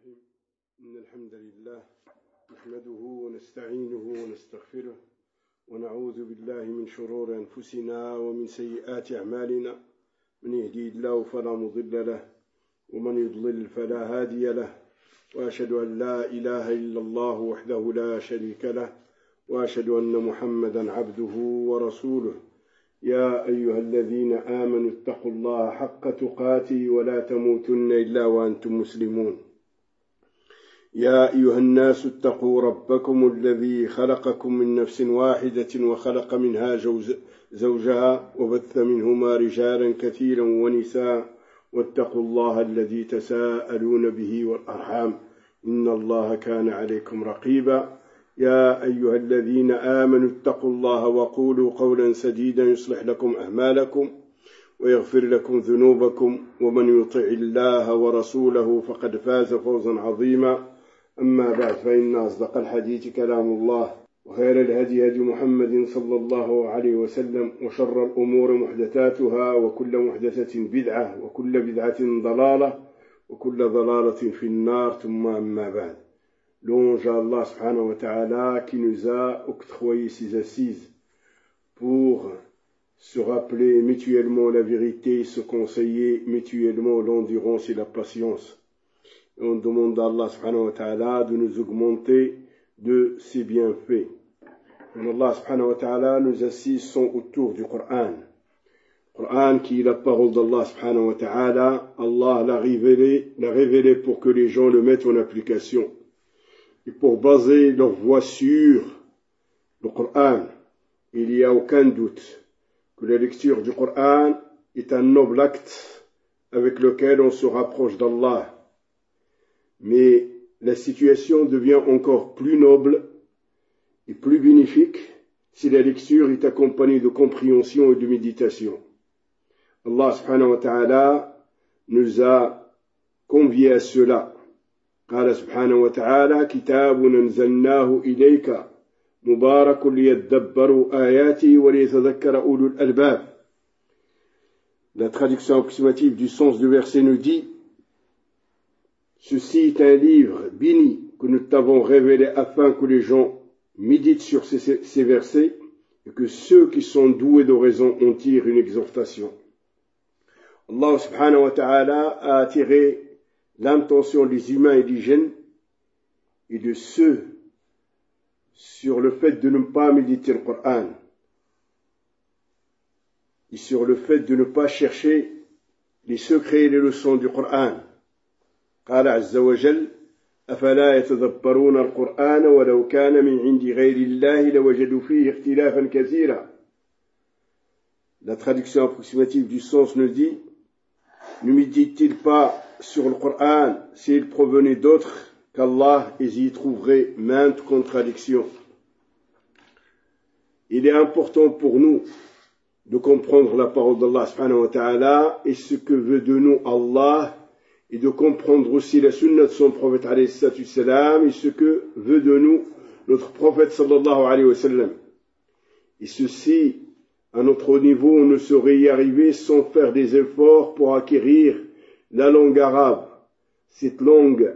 الرحيم إن الحمد لله نحمده ونستعينه ونستغفره ونعوذ بالله من شرور أنفسنا ومن سيئات أعمالنا من يهدي الله فلا مضل له ومن يضلل فلا هادي له وأشهد أن لا إله إلا الله وحده لا شريك له وأشهد أن محمدا عبده ورسوله يا أيها الذين آمنوا اتقوا الله حق تقاته ولا تموتن إلا وأنتم مسلمون يا أيها الناس اتقوا ربكم الذي خلقكم من نفس واحدة وخلق منها زوجها وبث منهما رجالا كثيرا ونساء واتقوا الله الذي تساءلون به والأرحام إن الله كان عليكم رقيبا يا أيها الذين آمنوا اتقوا الله وقولوا قولا سديدا يصلح لكم أعمالكم ويغفر لكم ذنوبكم ومن يطع الله ورسوله فقد فاز فوزا عظيما أما بعد فإن أصدق الحديث كلام الله وخير الهدي هدي محمد صلى الله عليه وسلم وشر الأمور محدثاتها وكل محدثة بدعة وكل بدعة ضلالة وكل ضلالة في النار ثم أما بعد. Louange à Allah subhanahu wa ta'ala qui nous a octroyé ces assises pour se rappeler mutuellement la vérité, se conseiller mutuellement l'endurance et la patience. Et on demande à Allah subhanahu wa ta'ala de nous augmenter de ses bienfaits. Et Allah subhanahu wa ta'ala, nos assises sont autour du Coran. Le Coran qui est la parole d'Allah subhanahu wa ta'ala, Allah l'a révélé pour que les gens le mettent en application. Et pour baser leur voie sur le Coran, il n'y a aucun doute que la lecture du Coran est un noble acte avec lequel on se rapproche d'Allah. Mais la situation devient encore plus noble et plus bénéfique si la lecture est accompagnée de compréhension et de méditation. Allah subhanahu wa ta'ala nous a conviés à cela. قال سبحانه وتعالى كتاب أنزلناه إليك مبارك ليدبروا آياته وليتذكر أولو الألباب. La traduction approximative du sens du verset nous dit: ceci est un livre béni que nous t'avons révélé afin que les gens méditent sur ces versets et que ceux qui sont doués de raison en tirent une exhortation. Allah subhanahu wa ta'ala a attiré l'intention des humains et des jeunes et de ceux sur le fait de ne pas méditer le Coran et sur le fait de ne pas chercher les secrets et les leçons du Coran. قال عز وجل أفلا يتدبرون القرآن ولو كان من عند غير الله لوجدوا فيه اختلافا كثيرا. La traduction approximative du sens nous dit: ne médite-t-il pas sur le Coran s'il provenait d'autres qu'Allah, ils y trouveraient maintes contradictions. Il est important pour nous de comprendre la parole d'Allah subhanahu wa ta'ala et ce que veut de nous Allah, et de comprendre aussi la sunna de son prophète alayhi salam et ce que veut de nous notre prophète sallallahu alayhi wa sallam. Et ceci, à notre niveau, on ne saurait y arriver sans faire des efforts pour acquérir la langue arabe, cette noble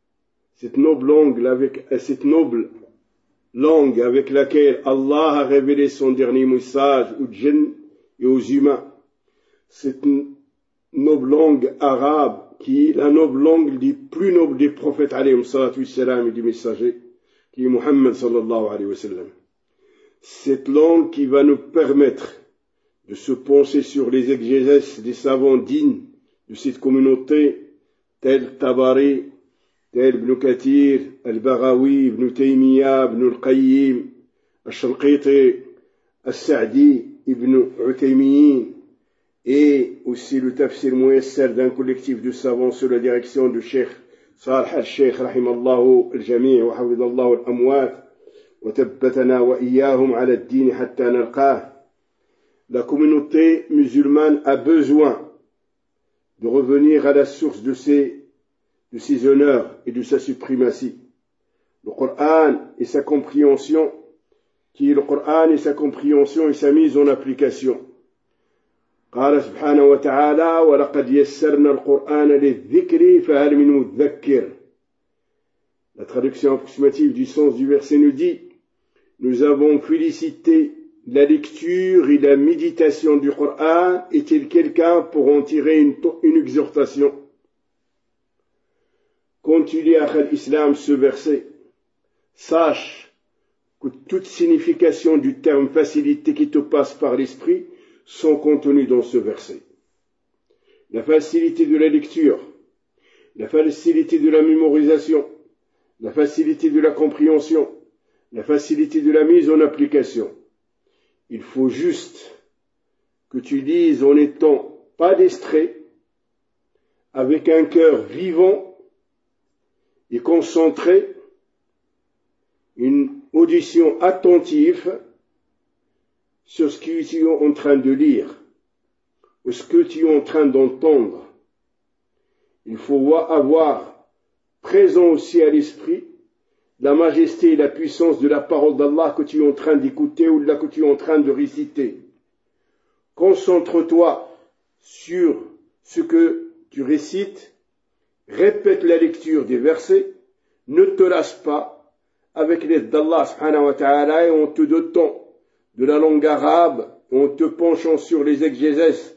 langue avec laquelle Allah a révélé son dernier message aux djinns et aux humains. Cette noble langue arabe qui est la noble langue des plus nobles des prophètes alayhi salatu wassalam et des messagers, qui est Muhammad sallallahu alayhi wa sallam. Cette langue qui va nous permettre de se pencher sur les exégèses des savants dignes de cette communauté, tels Tabari, tels Ibn Kathir, Al-Baghawi, Ibn Taymiyyah, Ibn Al-Qayyim, Al-Shanqiti, Al-Sa'di, Ibn Uthaymiyin, et aussi le tafsir muyassar d'un collectif de savants sous la direction du Cheikh Salih al-Sheikh rahimallahu al-Jami' wa hafidallahu al-amwat wa tabbatana wa iyahum ala ad-din hatta nalqah. La communauté musulmane a besoin de revenir à la source de ses honneurs et de sa suprématie. Le Coran et sa compréhension, qui est le Coran et sa compréhension et sa mise en application. قال سبحانه وتعالى ولقد يسرنا القرآن للذكر فهل من مذكر. La traduction approximative du sens du verset nous dit: nous avons félicité la lecture et la méditation du Coran, est-il quelqu'un pour en tirer une exhortation? Quand tu lis à l'islam ce verset, sache que toute signification du terme facilité qui te passe par l'esprit sont contenues dans ce verset. La facilité de la lecture, la facilité de la mémorisation, la facilité de la compréhension, la facilité de la mise en application. Il faut juste que tu lises en étant pas distrait, avec un cœur vivant et concentré, une audition attentive sur ce que tu es en train de lire ou ce que tu es en train d'entendre. Il faut avoir présent aussi à l'esprit la majesté et la puissance de la parole d'Allah que tu es en train d'écouter ou là que tu es en train de réciter. Concentre-toi sur ce que tu récites, répète la lecture des versets, ne te lasse pas avec l'aide d'Allah subhanahu wa ta'ala et en te dotant de la langue arabe, en te penchant sur les exégèses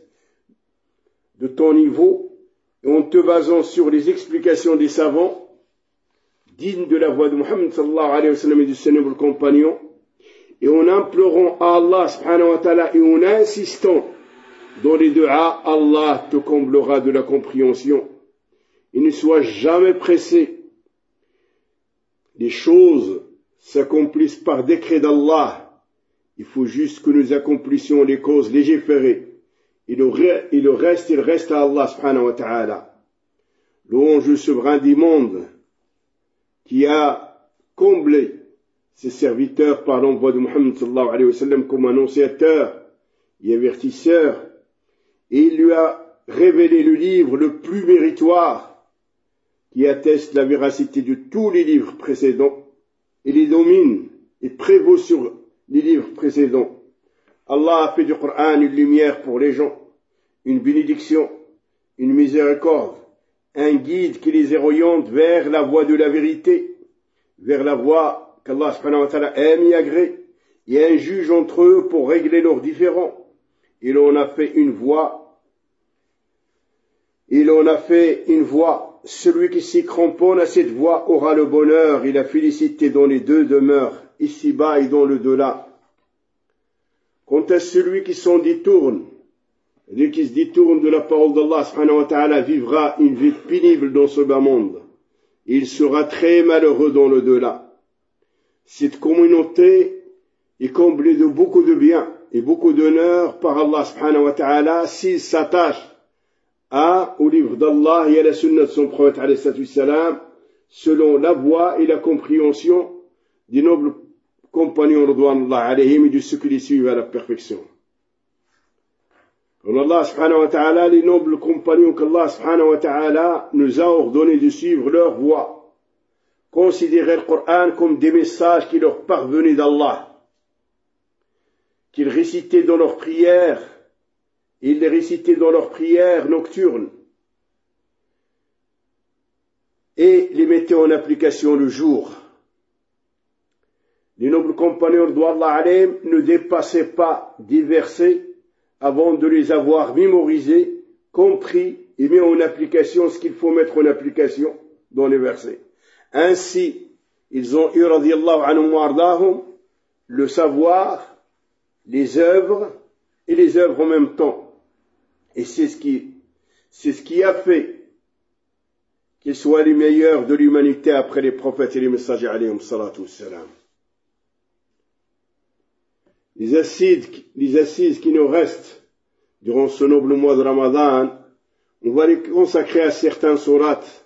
de ton niveau et en te basant sur les explications des savants dignes de la voix de Muhammad sallallahu alayhi wa sallam et du Seigneur compagnon, et en implorant à Allah subhanahu wa ta'ala et en insistant dans les du'a, Allah te comblera de la compréhension. Et ne sois jamais pressé. Les choses s'accomplissent par décret d'Allah. Il faut juste que nous accomplissions les causes légiférées. Et le reste, il reste à Allah subhanahu wa ta'ala. Louange souverain du monde qui a comblé ses serviteurs par l'envoi de Muhammad sallallahu alayhi wa sallam comme annonciateur et avertisseur, et il lui a révélé le livre le plus méritoire qui atteste la véracité de tous les livres précédents et les domine et prévaut sur les livres précédents. Allah a fait du Coran une lumière pour les gens, une bénédiction, une miséricorde, un guide qui les oriente vers la voie de la vérité, vers la voie qu'Allah subhanahu wa ta'ala aime et agrée, et un juge entre eux pour régler leurs différends. Il en a fait une voie. Celui qui s'y cramponne à cette voie aura le bonheur et la félicité dans les deux demeures, ici-bas et dans le delà. Quant à celui qui s'en détourne, celui qui se détourne de la parole d'Allah subhanahu wa ta'ala vivra une vie pénible dans ce bas monde. Il sera très malheureux dans le delà. Cette communauté est comblée de beaucoup de biens et beaucoup d'honneur par Allah subhanahu wa ta'ala s'il s'attache au livre d'Allah et à la sunna de son prophète alayhi salam, selon la voie et la compréhension des nobles compagnons radouanullah alayhim et de ceux qui les suivent à la perfection. Comme Allah subhanahu wa ta'ala, les nobles compagnons qu'Allah subhanahu wa ta'ala nous a ordonné de suivre leur voie, considérer le Coran comme des messages qui leur parvenaient d'Allah, qu'ils récitaient dans leurs prières, ils les récitaient dans leurs prières nocturnes et les mettaient en application le jour. Les nobles compagnons d'Allah alayhim ne dépassaient pas des versets avant de les avoir mémorisés, compris et mis en application ce qu'il faut mettre en application dans les versets. Ainsi, ils ont eu, radiyallahu anhum wa ardahum, le savoir, les œuvres et les œuvres en même temps. Et c'est ce qui a fait qu'ils soient les meilleurs de l'humanité après les prophètes et les messagers alayhim salatu wassalam. Les assises qui nous restent durant ce noble mois de Ramadan, on va les consacrer à certains sourates.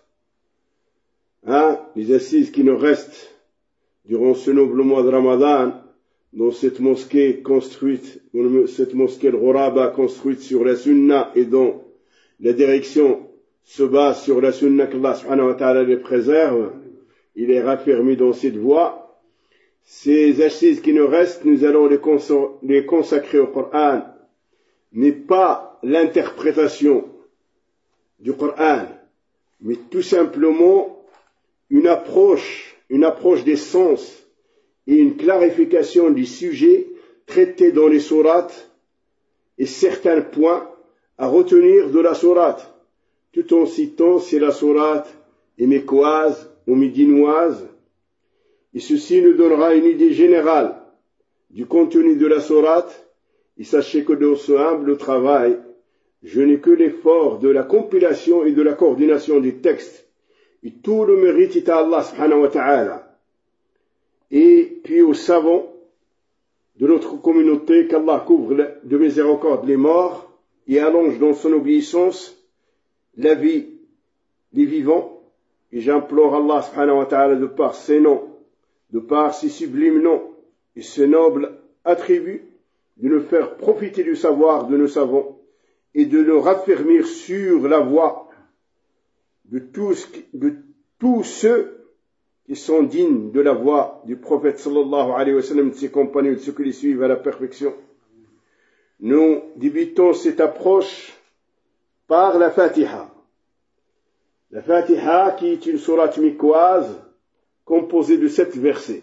Les assises qui nous restent durant ce noble mois de Ramadan, dans cette mosquée construite, cette mosquée al-Ghuraba construite sur la sunna et dont la direction se base sur la sunna qu'Allah subhanahu wa ta'ala les préserve, il est raffermi dans cette voie. Ces assises qui nous restent, nous allons les consacrer au Coran, mais pas l'interprétation du Coran, mais tout simplement une approche des sens et une clarification du sujet traité dans les sourates et certains points à retenir de la sourate, tout en citant si la sourate est mécoise ou médinoise, et ceci nous donnera une idée générale du contenu de la sourate, et sachez que dans ce humble travail, je n'ai que l'effort de la compilation et de la coordination des textes, et tout le mérite est à Allah subhanahu wa ta'ala, et puis aux savants de notre communauté, qu'Allah couvre de miséricorde les morts, et allonge dans son obéissance la vie des vivants. Et j'implore Allah subhanahu wa ta'ala de par ses noms, de par ses sublimes noms et ses nobles attributs, de nous faire profiter du savoir de nos savants et de nous raffermir sur la voie de tous ceux qui sont dignes de la voie du prophète sallallahu alayhi wa sallam, de ses compagnons et de ceux qui les suivent à la perfection. Nous débutons cette approche par la Fatiha. La Fatiha qui est une sourate mécoise composée de 7 versets.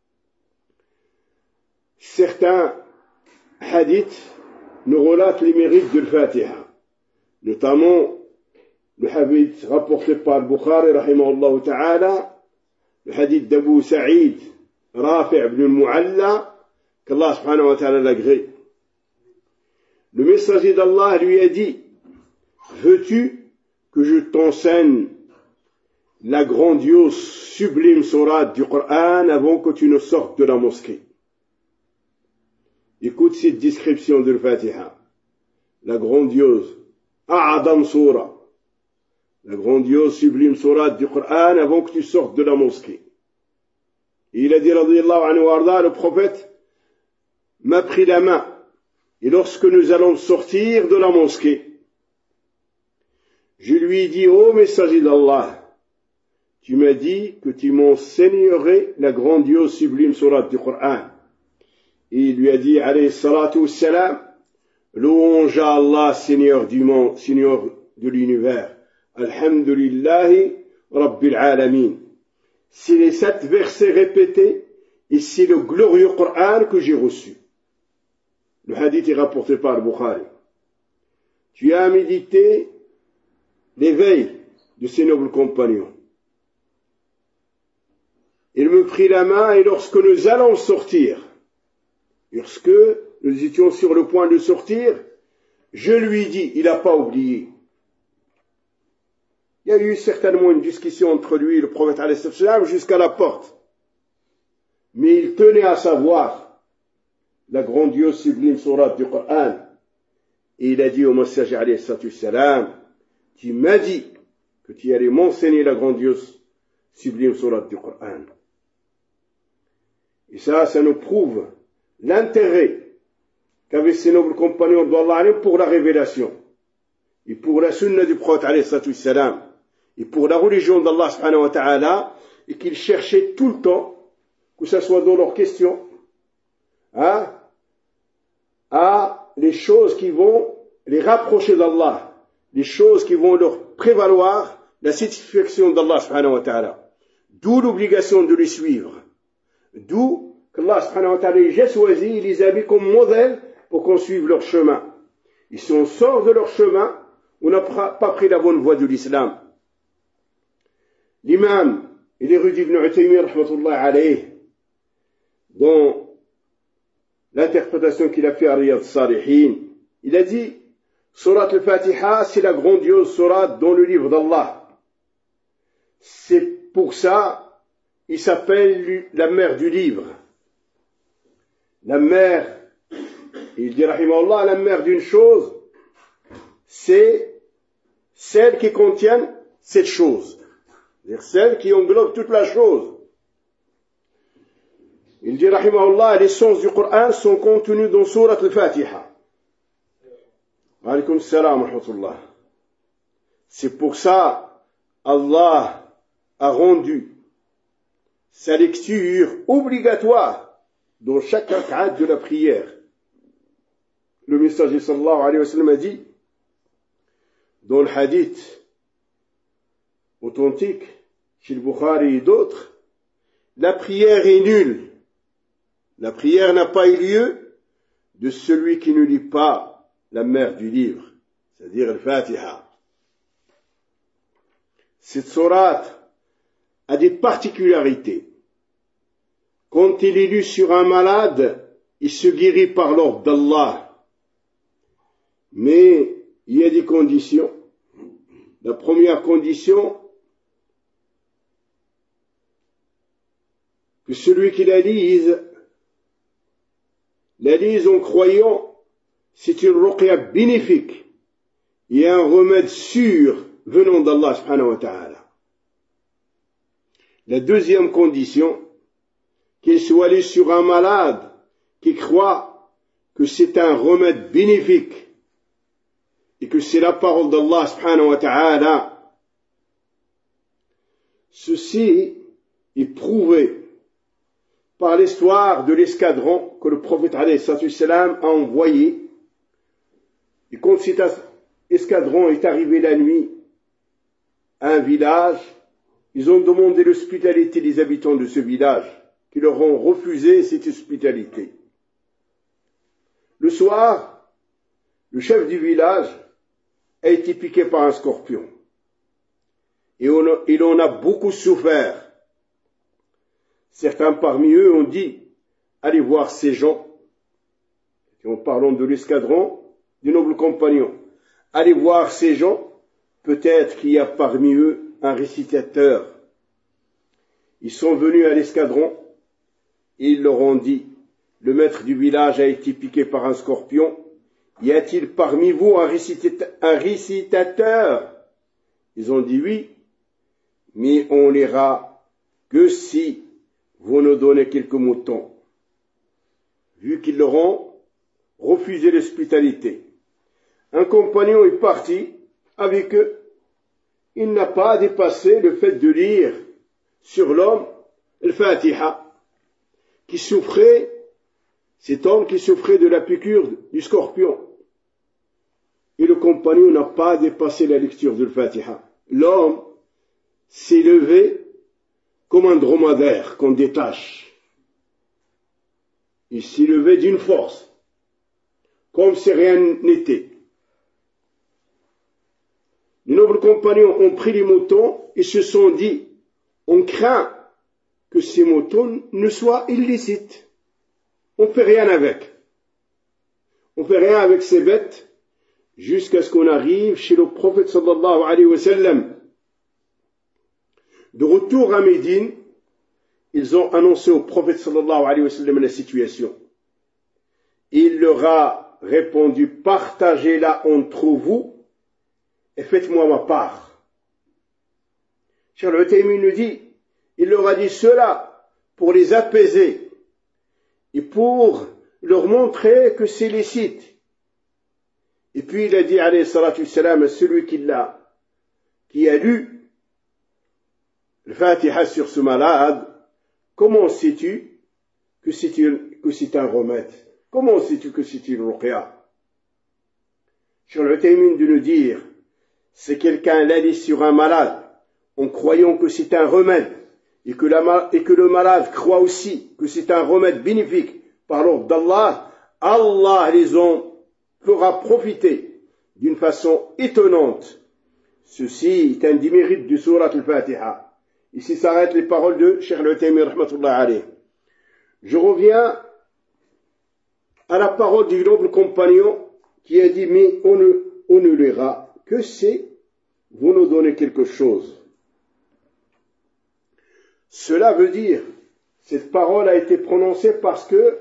Certains hadiths nous relatent les mérites de la Fatiha, notamment le hadith rapporté par Bukhari rahimahullah ta'ala, le hadith d'Abu Sa'id Rafi' ibn al-Mu'alla, qu'Allah subhanahu wa ta'ala l'agrée. Le messager d'Allah lui a dit: veux-tu que je t'enseigne la grandiose, sublime sourate du Coran avant que tu ne sortes de la mosquée? Écoute cette description de la Fatiha. La grandiose, A'adam Surah, la grandiose, sublime sourate du Coran avant que tu sortes de la mosquée. Et il a dit, radiyallahu anhu warda, le prophète m'a pris la main. Et lorsque nous allons sortir de la mosquée, je lui ai dit: ô messager d'Allah, tu m'as dit que tu m'enseignerais la grandiose, sublime sourate du Coran. Et il lui a dit, alayhi salatu wassalam, louange à Allah, Seigneur du monde, Seigneur de l'univers. Alhamdulillahi Rabbil Alamin. C'est les 7 versets répétés et c'est le glorieux Coran que j'ai reçu. Le hadith est rapporté par Bukhari. Tu as médité l'éveil de ces nobles compagnons. Il me prit la main et lorsque nous allons sortir, lorsque nous étions sur le point de sortir, je lui dis, il n'a pas oublié. Il y a eu certainement une discussion entre lui et le prophète alayhi salam jusqu'à la porte. Mais il tenait à savoir la grandiose, sublime sourate du Coran. Et il a dit au messager alayhi salam, tu m'as dit que tu allais m'enseigner la grandiose, sublime sourate du Coran. Et ça nous prouve l'intérêt qu'avaient ces nobles compagnons d'Allah pour la révélation et pour la sunna du prophète alayhi salam et pour la religion d'Allah subhanahu wa ta'ala, et qu'ils cherchaient tout le temps, que ce soit dans leurs questions, à les choses qui vont les rapprocher d'Allah, les choses qui vont leur prévaloir la satisfaction d'Allah subhanahu wa ta'ala. D'où l'obligation de les suivre. D'où qu'Allah subhanahu wa ta'ala les a choisis, il les a mis comme modèle pour qu'on suive leur chemin. Et si on sort de leur chemin, on n'a pas pris la bonne voie de l'islam. L'imam et l'érudit Ibn Uthaymin, rahmatullah alayh, dans l'interprétation qu'il a fait à Riyad Salihin, il a dit, Surat al-Fatiha, c'est la grandiose sourate dans le livre d'Allah. C'est pour ça, il s'appelle la mère du livre. La mère, il dit, rahimahullah, la mère d'une chose, c'est celle qui contient cette chose. C'est-à-dire celle qui englobe toute la chose. Il dit, rahimahullah, les sens du Coran sont contenus dans Surat al-Fatiha. Alaykum salam wa rahmatullah. C'est pour ça, Allah a rendu sa lecture obligatoire dans chaque rak'at de la prière. Le messager sallallahu alayhi wa sallam a dit, dans le hadith authentique, chez le Bukhari et d'autres, la prière est nulle. La prière n'a pas eu lieu de celui qui ne lit pas la mère du livre, c'est-à-dire le Fatiha. Cette sourate a des particularités. Quand il est lu sur un malade, il se guérit par l'ordre d'Allah. Mais il y a des conditions. La première condition, que celui qui la lise en croyant, c'est une ruqya bénéfique et un remède sûr venant d'Allah subhanahu wa ta'ala. La deuxième condition, qu'il soit lu sur un malade qui croit que c'est un remède bénéfique et que c'est la parole d'Allah subhanahu wa ta'ala. Ceci est prouvé par l'histoire de l'escadron que le prophète alayhi salam a envoyé. Et quand cet escadron est arrivé la nuit à un village, ils ont demandé l'hospitalité des habitants de ce village, qui leur ont refusé cette hospitalité. Le soir, le chef du village a été piqué par un scorpion. Et il en a beaucoup souffert. Certains parmi eux ont dit, allez voir ces gens, en parlant de l'escadron, du noble compagnon, allez voir ces gens, peut-être qu'il y a parmi eux un récitateur. Ils sont venus à l'escadron, et ils leur ont dit, le maître du village a été piqué par un scorpion, y a-t-il parmi vous un récitateur? Ils ont dit oui, mais on n'ira que si vous nous donnez quelques moutons. Vu qu'ils leur ont refusé l'hospitalité. Un compagnon est parti avec eux. Il n'a pas dépassé le fait de lire sur l'homme le Fatiha, qui souffrait, cet homme qui souffrait de la piqûre du scorpion. Et le compagnon n'a pas dépassé la lecture du Fatiha. L'homme s'est levé comme un dromadaire qu'on détache. Il s'est levé d'une force, comme si rien n'était. Les nobles compagnons ont pris les moutons et se sont dit, on craint que ces moutons ne soient illicites. On ne fait rien avec. On ne fait rien avec ces bêtes jusqu'à ce qu'on arrive chez le prophète sallallahu alayhi wa sallam. De retour à Médine, ils ont annoncé au prophète sallallahu alayhi wa sallam la situation. Il leur a répondu, partagez-la entre vous et faites-moi ma part. Cheikh Al-Uthaymin nous dit, il leur a dit cela pour les apaiser et pour leur montrer que c'est licite. Et puis il a dit, alayhi salatu wassalam, à celui qui a lu le Fatiha sur ce malade, comment sais-tu que c'est un remède? Comment sais-tu que c'est une ruqya? Cheikh Al-Uthaymin de nous dire, c'est quelqu'un l'a dit sur un malade, en croyant que c'est un remède, et que le malade croit aussi que c'est un remède bénéfique par l'ordre d'Allah, Allah fera profiter d'une façon étonnante. Ceci est un des mérites du surat al-Fatiha. Ici s'arrêtent les paroles de Cheikh Al-Uthaymin rahmatullah alayh. Je reviens à la parole du noble compagnon qui a dit, mais on ne lira que si vous nous donnez quelque chose. Cela veut dire, cette parole a été prononcée parce que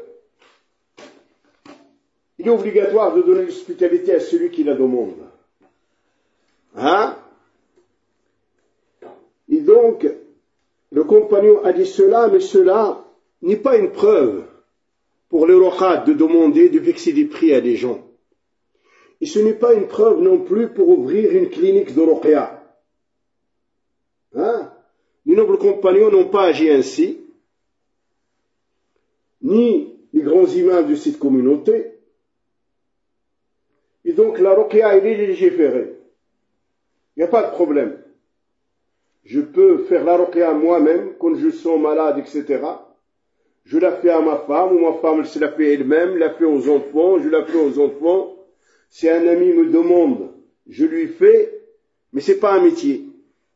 il est obligatoire de donner l'hospitalité à celui qui la demande. Hein? Et donc, le compagnon a dit cela, mais cela n'est pas une preuve pour les ruqat de demander de fixer des prix à des gens. Et ce n'est pas une preuve non plus pour ouvrir une clinique de ruqya. Hein? Les nobles compagnons n'ont pas agi ainsi, ni les grands imams de cette communauté. Et donc la ruqya est légiférée. Il n'y a pas de problème. Je peux faire la ruqya moi-même quand je sens malade, etc. Je la fais à ma femme, ou ma femme elle se la fait elle-même, la fait aux enfants, je la fais aux enfants. Si un ami me demande, je lui fais, mais c'est pas un métier.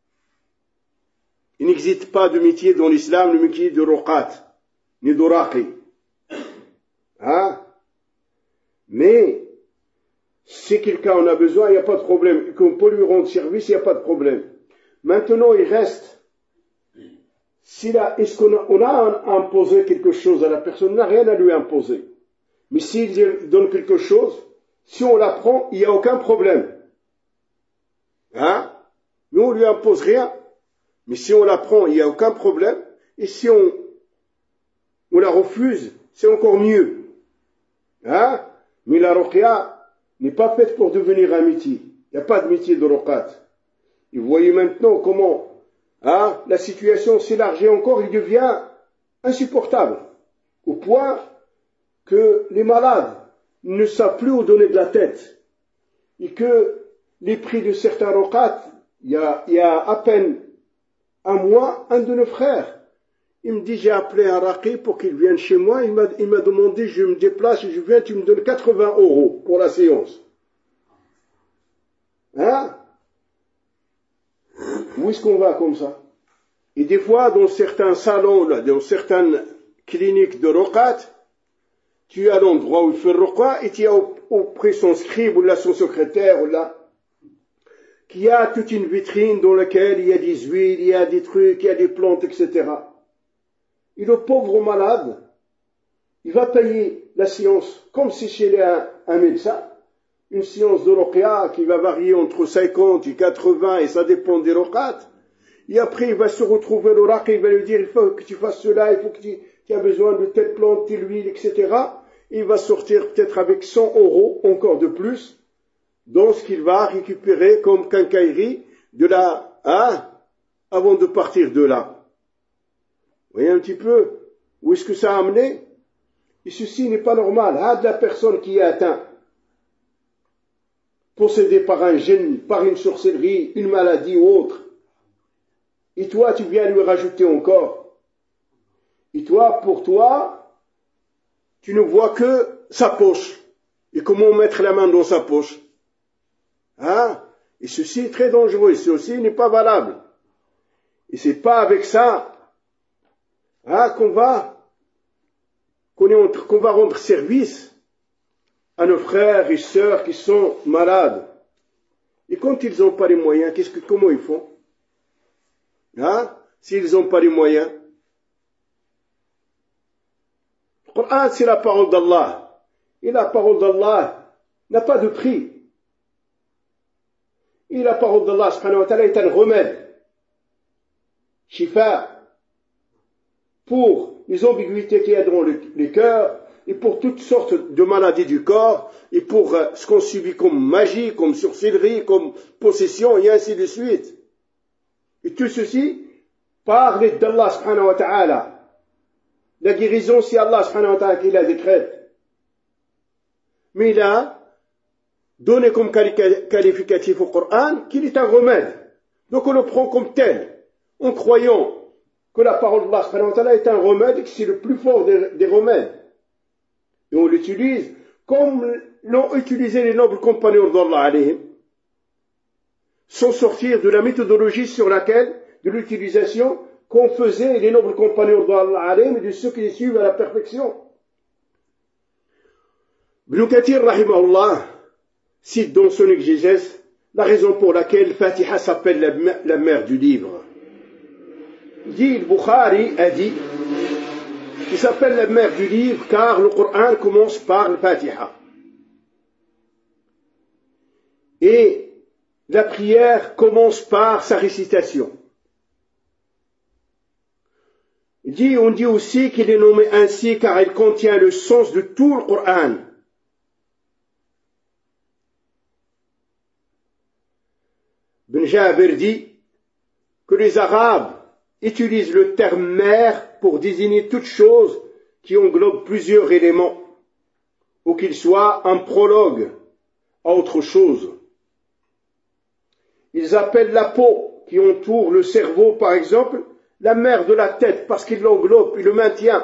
Il n'existe pas de métier dans l'islam, le métier de ruqat, ni de raqi. Hein? Mais, si quelqu'un en a besoin, il n'y a pas de problème. Et qu'on peut lui rendre service, il n'y a pas de problème. Maintenant, il reste, est-ce qu'on a imposé quelque chose à la personne? On n'a rien à lui imposer. Mais s'il donne quelque chose, si on l'apprend, il n'y a aucun problème. Hein? Nous, on ne lui impose rien. Mais si on l'apprend, il n'y a aucun problème. Et si on la refuse, c'est encore mieux. Hein? Mais la ruqya n'est pas faite pour devenir un métier. Il n'y a pas de métier de ruqat. Et vous voyez maintenant comment la situation s'élargit encore, il devient insupportable. Au point que les malades ne savent plus où donner de la tête. Et que les prix de certains ruqat, il y a à peine un mois, un de nos frères, il me dit, j'ai appelé un raqi pour qu'il vienne chez moi, il m'a demandé, je me déplace, je viens, tu me donnes 80 € pour la séance. Hein? Où est-ce qu'on va comme ça? Et des fois, dans certains salons, là, dans certaines cliniques de ruqat, tu as l'endroit où il fait le ruqa, et tu as auprès son scribe, ou là son secrétaire, ou là, qui a toute une vitrine dans laquelle il y a des huiles, il y a des trucs, il y a des plantes, etc. Et le pauvre malade, il va payer la séance comme si chez un médecin, une séance de ruqya qui va varier entre 50 et 80, et ça dépend des ruqat. Et après, il va se retrouver le raqi, il va lui dire, il faut que tu fasses cela, il faut que tu as besoin de telle plante, telle huile, etc. Et il va sortir peut-être avec 100 € encore de plus, dans ce qu'il va récupérer comme quincaillerie de avant de partir de là. Vous voyez un petit peu où est-ce que ça a amené? Et ceci n'est pas normal. De la personne qui est atteinte, possédée par un gène, par une sorcellerie, une maladie ou autre. Et toi, tu viens lui rajouter encore. Et toi, pour toi, tu ne vois que sa poche. Et comment mettre la main dans sa poche? Et ceci est très dangereux, ceci n'est pas valable. Et c'est pas avec ça qu'on va rendre service à nos frères et sœurs qui sont malades. Et quand ils n'ont pas les moyens, comment ils font? S'ils n'ont pas les moyens. Le Coran, c'est la parole d'Allah. Et la parole d'Allah n'a pas de prix. Et la parole d'Allah subhanahu wa ta'ala est un remède, shifa, pour les ambiguïtés qu'il y a dans les cœurs, et pour toutes sortes de maladies du corps, et pour ce qu'on subit comme magie, comme sorcellerie, comme possession, et ainsi de suite. Et tout ceci par l'aide d'Allah subhanahu wa ta'ala. La guérison, c'est Allah subhanahu wa ta'ala qui la décrète. Mais il a donné comme qualificatif au Coran qu'il est un remède. Donc on le prend comme tel, en croyant que la parole d'Allah subhanahu wa ta'ala est un remède et que c'est le plus fort des remèdes. Et on l'utilise comme l'ont utilisé les nobles compagnons d'Allah alayhim, sans sortir de la méthodologie de l'utilisation qu'ont faisait les nobles compagnons d'Allah alayhim et de ceux qui les suivent à la perfection. Ibn Kathir rahimahullah cite dans son exégèse la raison pour laquelle Fatiha s'appelle la mère du livre. Le Bukhari a dit qu'il s'appelle la mère du livre car le Coran commence par le Fatiha. Et la prière commence par sa récitation. On dit aussi qu'il est nommé ainsi car il contient le sens de tout le Coran. Ibn Jabir dit que les Arabes utilisent le terme mère pour désigner toute chose qui englobe plusieurs éléments, ou qu'il soit un prologue à autre chose. Ils appellent la peau qui entoure le cerveau, par exemple, la mer de la tête, parce qu'il l'englobe, il le maintient.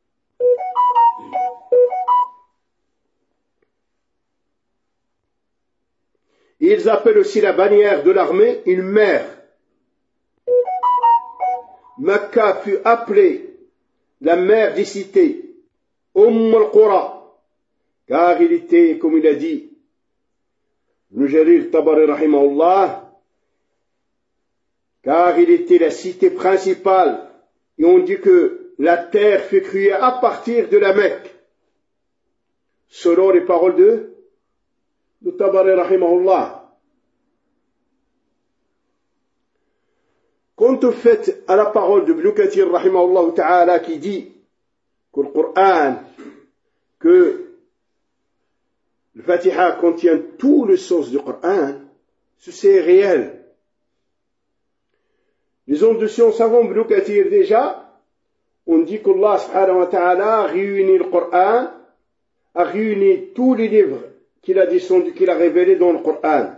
Et ils appellent aussi la bannière de l'armée une mer. Mecca fut appelée la mer des cités, al-Qura, car il était, comme il a dit, Ibn Jarir Tabari rahimahullah, car il était la cité principale, et on dit que la terre fut créée à partir de la Mecque, selon les paroles de Tabari rahimahullah. Quant au fait à la parole de Ibn Kathir rahimahullah ta'ala qui dit que le Coran, que le Fatiha contient tout le sens du Coran, c'est réel. Les hommes de science avant Ibn Kathir déjà, on dit qu'Allah subhanahu wa ta'ala a réuni le Coran, a réuni tous les livres qu'il a descendus, qu'il a révélés dans le Coran.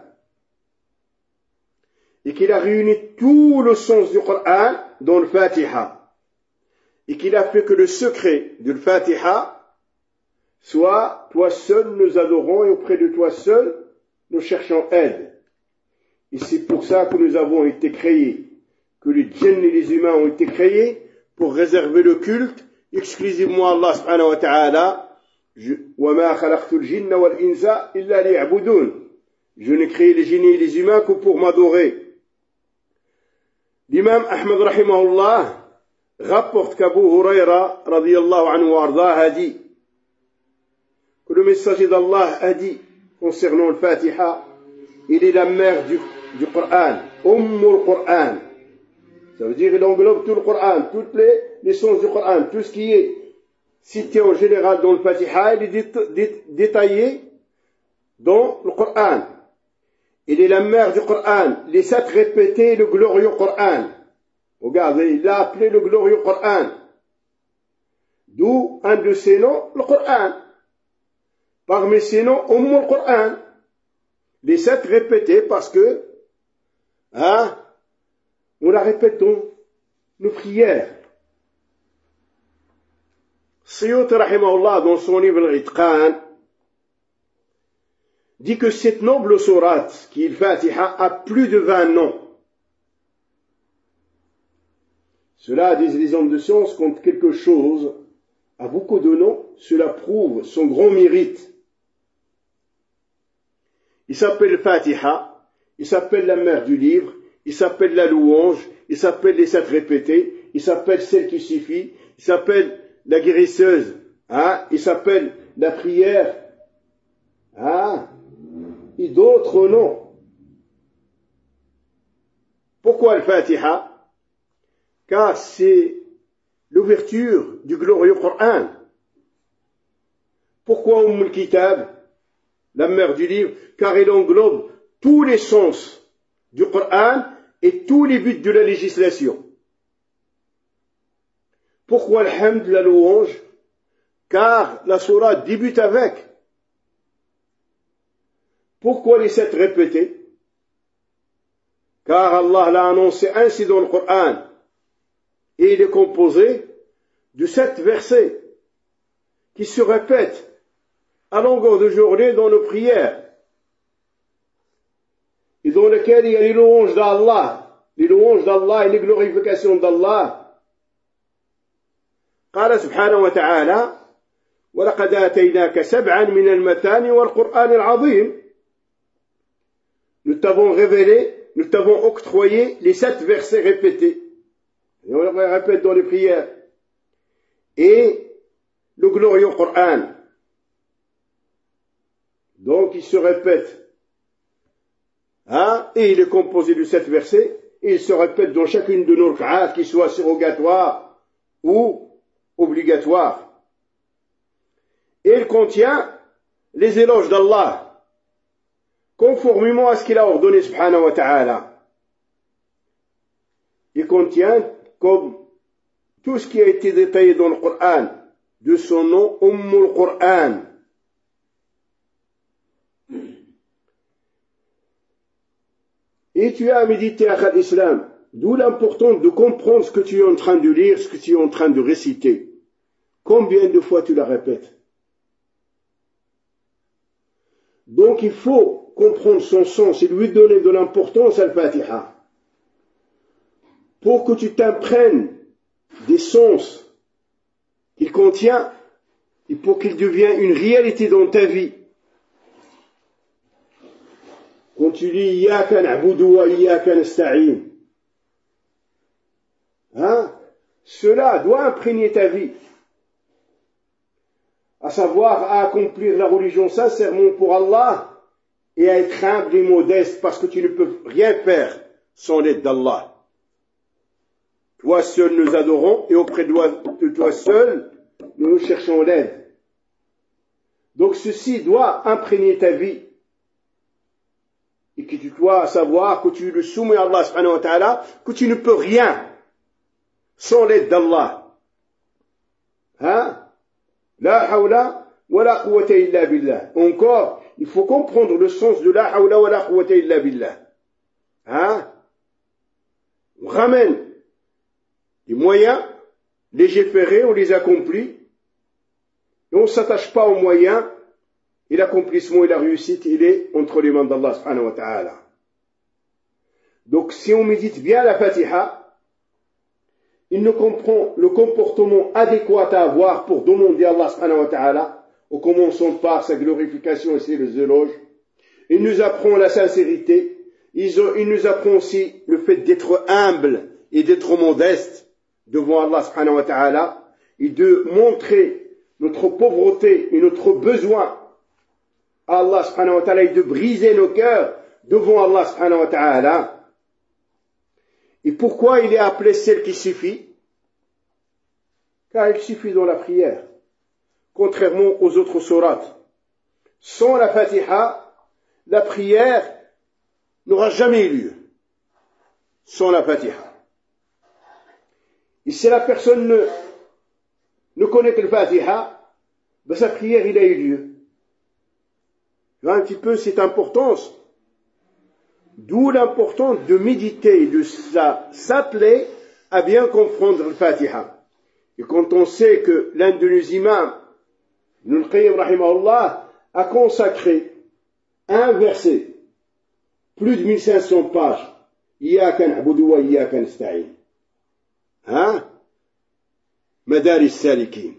Et qu'il a réuni tout le sens du Coran dans le Fatiha. Et qu'il a fait que le secret du Fatiha soit toi seul nous adorons et auprès de toi seul nous cherchons aide. Et c'est pour ça que nous avons été créés, que les djinns et les humains ont été créés pour réserver le culte exclusivement à Allah subhanahu wa ta'ala. وَمَا خَلَقْتُ الْجِنَّ وَالْإِنسَ إِلَّا لِيَعْبُدُونَ. Je n'ai créé les djinns et les humains que pour m'adorer. L'imam Ahmed rahimahullah rapporte qu'Abu Huraira radiyallahu anhu wa ardah a dit que le messager d'Allah a dit concernant le Fatiha, il est la mère du Coran, Ummul Coran. Ça veut dire qu'il englobe tout le Coran, toutes les sens du Coran, tout ce qui est cité en général dans le Fatiha, il est détaillé dans le Coran. Il est la mère du Coran, les 7 répétés, le glorieux Coran. Regardez, il l'a appelé le glorieux Coran. D'où un de ses noms, le Coran. Parmi ses noms, le Coran. Les 7 répétés parce que, on la répète dans nos prières. Suyuti rahimahullah, dans son livre Al-Itqan, dit que cette noble sourate, qui est le Fatiha, a plus de 20 noms. Cela, disent les hommes de science, quand quelque chose a beaucoup de noms, cela prouve son grand mérite. Il s'appelle Fatiha, il s'appelle la mère du livre, il s'appelle la louange, il s'appelle les 7 répétés, il s'appelle celle qui suffit, il s'appelle la guérisseuse, il s'appelle la prière, et d'autres noms. Pourquoi le Fatiha? Car c'est l'ouverture du glorieux Coran. Pourquoi al-Kitab, la mère du livre? Car il englobe tous les sens du Coran et tous les buts de la législation. Pourquoi Al-Hamd, la louange? Car la sourate débute avec. Pourquoi les 7 répétés? Car Allah l'a annoncé ainsi dans le Coran. Et il est composé de 7 versets qui se répètent à longueur de journée dans nos prières. Et dans lesquels il y a les louanges d'Allah et les glorifications d'Allah. قال سبحانه وتعالى ولقد آتيناك 7 من المثاني والقرآن العظيم. Nous t'avons révélé, nous t'avons octroyé les 7 versets répétés. Et on les répète dans les prières. Et le glorieux Coran. Donc il se répète. Et il est composé de 7 versets. Et il se répète dans chacune de nos rak'at, qu'il soit surrogatoire ou obligatoire. Et il contient les éloges d'Allah, conformément à ce qu'il a ordonné, subhanahu wa ta'ala. Il contient, comme tout ce qui a été détaillé dans le Coran, de son nom, Ummul Coran. Et tu as à méditer à l'islam. D'où l'importance de comprendre ce que tu es en train de lire, ce que tu es en train de réciter. Combien de fois tu la répètes? Donc il faut comprendre son sens et lui donner de l'importance à Al-Fatiha. Pour que tu t'imprègnes des sens qu'il contient et pour qu'il devienne une réalité dans ta vie. Quand tu lis Iyyaka na'budu wa iyyaka nasta'in, cela doit imprégner ta vie, à savoir à accomplir la religion sincèrement pour Allah et à être humble et modeste parce que tu ne peux rien faire sans l'aide d'Allah. Toi seul nous adorons et auprès de toi seul nous cherchons l'aide. Donc ceci doit imprégner ta vie et que tu dois savoir que tu le soumets à Allah subhanahu wa ta'ala, que tu ne peux rien sans l'aide d'Allah. La hawla wa la quwwata illa billah. Encore, il faut comprendre le sens de la hawla wa la quwwata illa billah. On ramène les moyens, légiférer, on les accomplit, et on ne s'attache pas aux moyens, et l'accomplissement et la réussite, il est entre les mains d'Allah subhanahu wa ta'ala. Donc si on médite bien la Fatiha, il nous comprend le comportement adéquat à avoir pour demander à Allah subhanahu wa ta'ala, en commençant par sa glorification et ses éloges. Il nous apprend la sincérité, il nous apprend aussi le fait d'être humble et d'être modeste devant Allah subhanahu wa ta'ala, et de montrer notre pauvreté et notre besoin à Allah subhanahu wa ta'ala, et de briser nos cœurs devant Allah subhanahu wa ta'ala. Et pourquoi il est appelé celle qui suffit? Car il suffit dans la prière, contrairement aux autres sourates. Sans la Fatiha, la prière n'aura jamais eu lieu. Sans la Fatiha. Et si la personne ne connaît que le Fatiha, ben sa prière, il a eu lieu. Tu vois un petit peu cette importance. D'où l'importance de méditer, de s'atteler à bien comprendre le Fatiha. Et quand on sait que l'un de nos imams, Ibn al-Qayyim rahimahullah, a consacré un verset, plus de 1500 pages, Iyyaka na'budu wa iyyaka nasta'in. Madaris Salikin.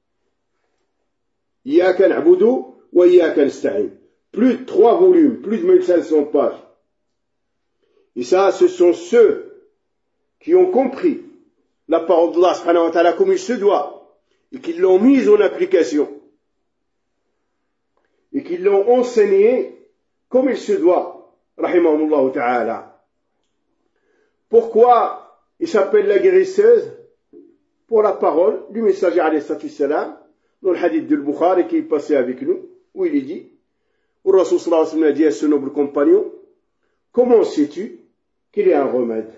Iyyaka na'budu wa iyyaka nasta'in. Plus de 3 volumes, plus de 1500 pages. Et ça, ce sont ceux qui ont compris la parole d'Allah subhanahu wa ta'ala comme il se doit, et qui l'ont mise en application, et qui l'ont enseigné comme il se doit, rahimahumullah ta'ala. Pourquoi il s'appelle la guérisseuse? Pour la parole du messager alayhi salam, dans le hadith de Bukhari qui est passé avec nous, où il est dit, où Rasul sallallahu alayhi wa sallam a dit à ce noble compagnon, comment sais-tu qu'il y a un remède?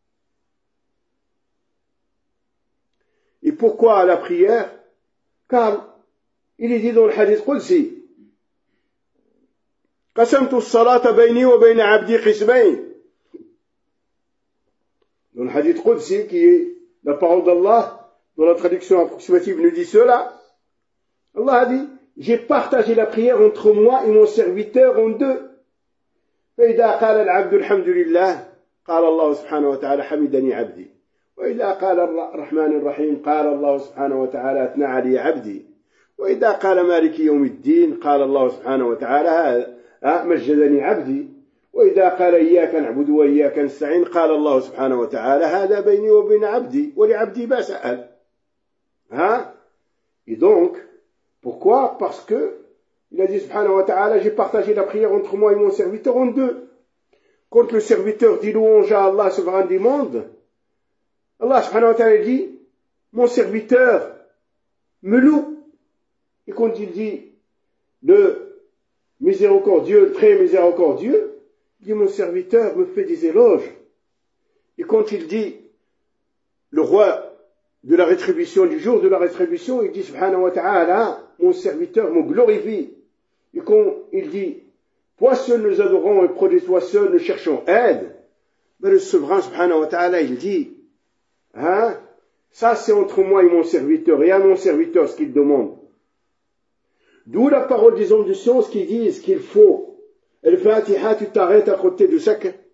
Et pourquoi la prière? Car il est dit dans le hadith Qudsi, qasamtu as-salata bayni wa bayna 'abdi qismayn. Dans le hadith Qudsi, qui est la parole d'Allah, dans la traduction approximative, nous dit cela. Allah a dit, j'ai partagé la prière entre moi et mon serviteur en deux. فإذا قال العبد الحمد لله قال الله سبحانه وتعالى حمدني عبدي وإذا قال الرحمن الرحيم قال الله سبحانه وتعالى أثنى علي عبدي وإذا قال مالك يوم الدين قال الله سبحانه وتعالى مجدني عبدي وإذا قال إياك نعبد وإياك نستعين قال الله سبحانه وتعالى هذا بيني وبين عبدي ولعبدي ما سأل. Et donc, pourquoi? Parce que il a dit subhanahu wa ta'ala, j'ai partagé la prière entre moi et mon serviteur en deux. Quand le serviteur dit louange à Allah, souverain du monde, Allah subhanahu wa ta'ala dit, mon serviteur me loue. Et quand il dit le miséricordieux, le très miséricordieux, il dit mon serviteur me fait des éloges. Et quand il dit le roi de la rétribution, du jour de la rétribution, il dit subhanahu wa ta'ala, mon serviteur me glorifie. Et quand il dit Toi seul nous adorons et près de toi seul nous cherchons aide. Mais le souverain subhanahu wa ta'ala, il dit, hein, ça c'est entre moi et mon serviteur, et à mon serviteur ce qu'il demande. D'où la parole des hommes de science qui disent qu'il faut, le Fatiha, tu t'arrêtes à côté de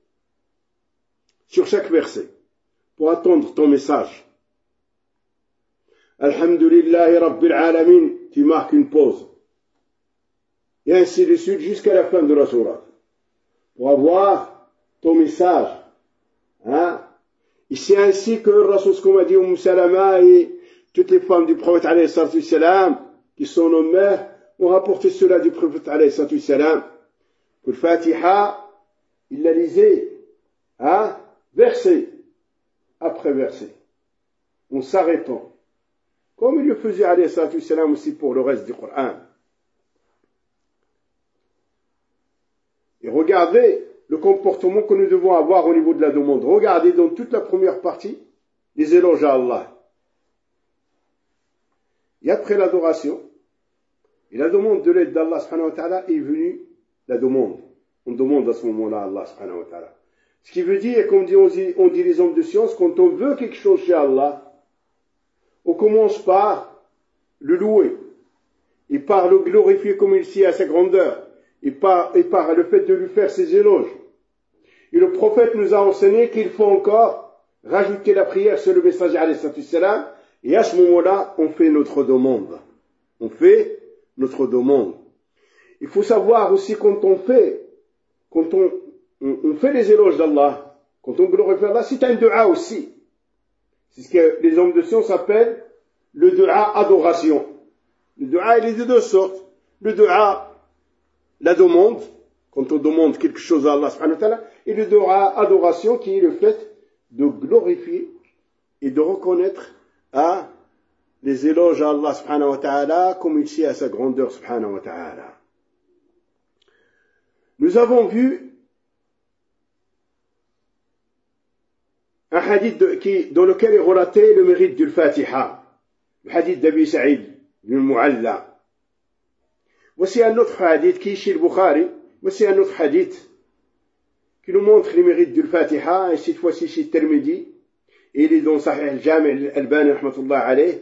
sur chaque verset, pour attendre ton message. Alhamdulillahi Rabbil Alamin, tu marques une pause. Et ainsi de suite jusqu'à la fin de la sourate. Pour avoir ton message. Hein? Et c'est ainsi que le Rasul, comme a dit Umm Salama et toutes les femmes du prophète alayhi salatu salam, qui sont nos mères, ont rapporté cela du prophète alayhi salatu salam, que le Fatiha, il la lisait, hein? Verset après verset, en s'arrêtant. Comme il le faisait alayhi salatu salam aussi pour le reste du Coran. Et regardez le comportement que nous devons avoir au niveau de la demande. Regardez dans toute la première partie les éloges à Allah. Et après l'adoration, et la demande de l'aide d'Allah subhanahu wa ta'ala est venue la demande. On demande à ce moment-là à Allah subhanahu wa ta'ala. Ce qui veut dire, comme on dit les hommes de science, quand on veut quelque chose chez Allah, on commence par le louer et par le glorifier comme il s'y a à sa grandeur. Et par le fait de lui faire ses éloges. Et le prophète nous a enseigné qu'il faut encore rajouter la prière sur le messager alayhi salam, et à ce moment-là, on fait notre demande. On fait notre demande. Il faut savoir aussi quand on fait les éloges d'Allah, quand on glorifie Allah, c'est un dua aussi. C'est ce que les hommes de science appellent le dua adoration. Le dua, il est de deux sortes. Le dua, la demande, quand on demande quelque chose à Allah subhanahu wa ta'ala, et le dua adoration qui est le fait de glorifier et de reconnaître les éloges à Allah subhanahu wa ta'ala comme il sait à sa grandeur subhanahu wa ta'ala. Nous avons vu un hadith dans lequel est relaté le mérite du Fatiha, le hadith d'Abi Sa'id ibn Mu'alla. Voici un autre hadith qui est chez le Bukhari. Voici un autre hadith qui nous montre les mérites du Fatiha, et cette fois-ci chez Tirmidhi, et il est dans Sahih al-Jami' al-Albani rahmatullah alayh.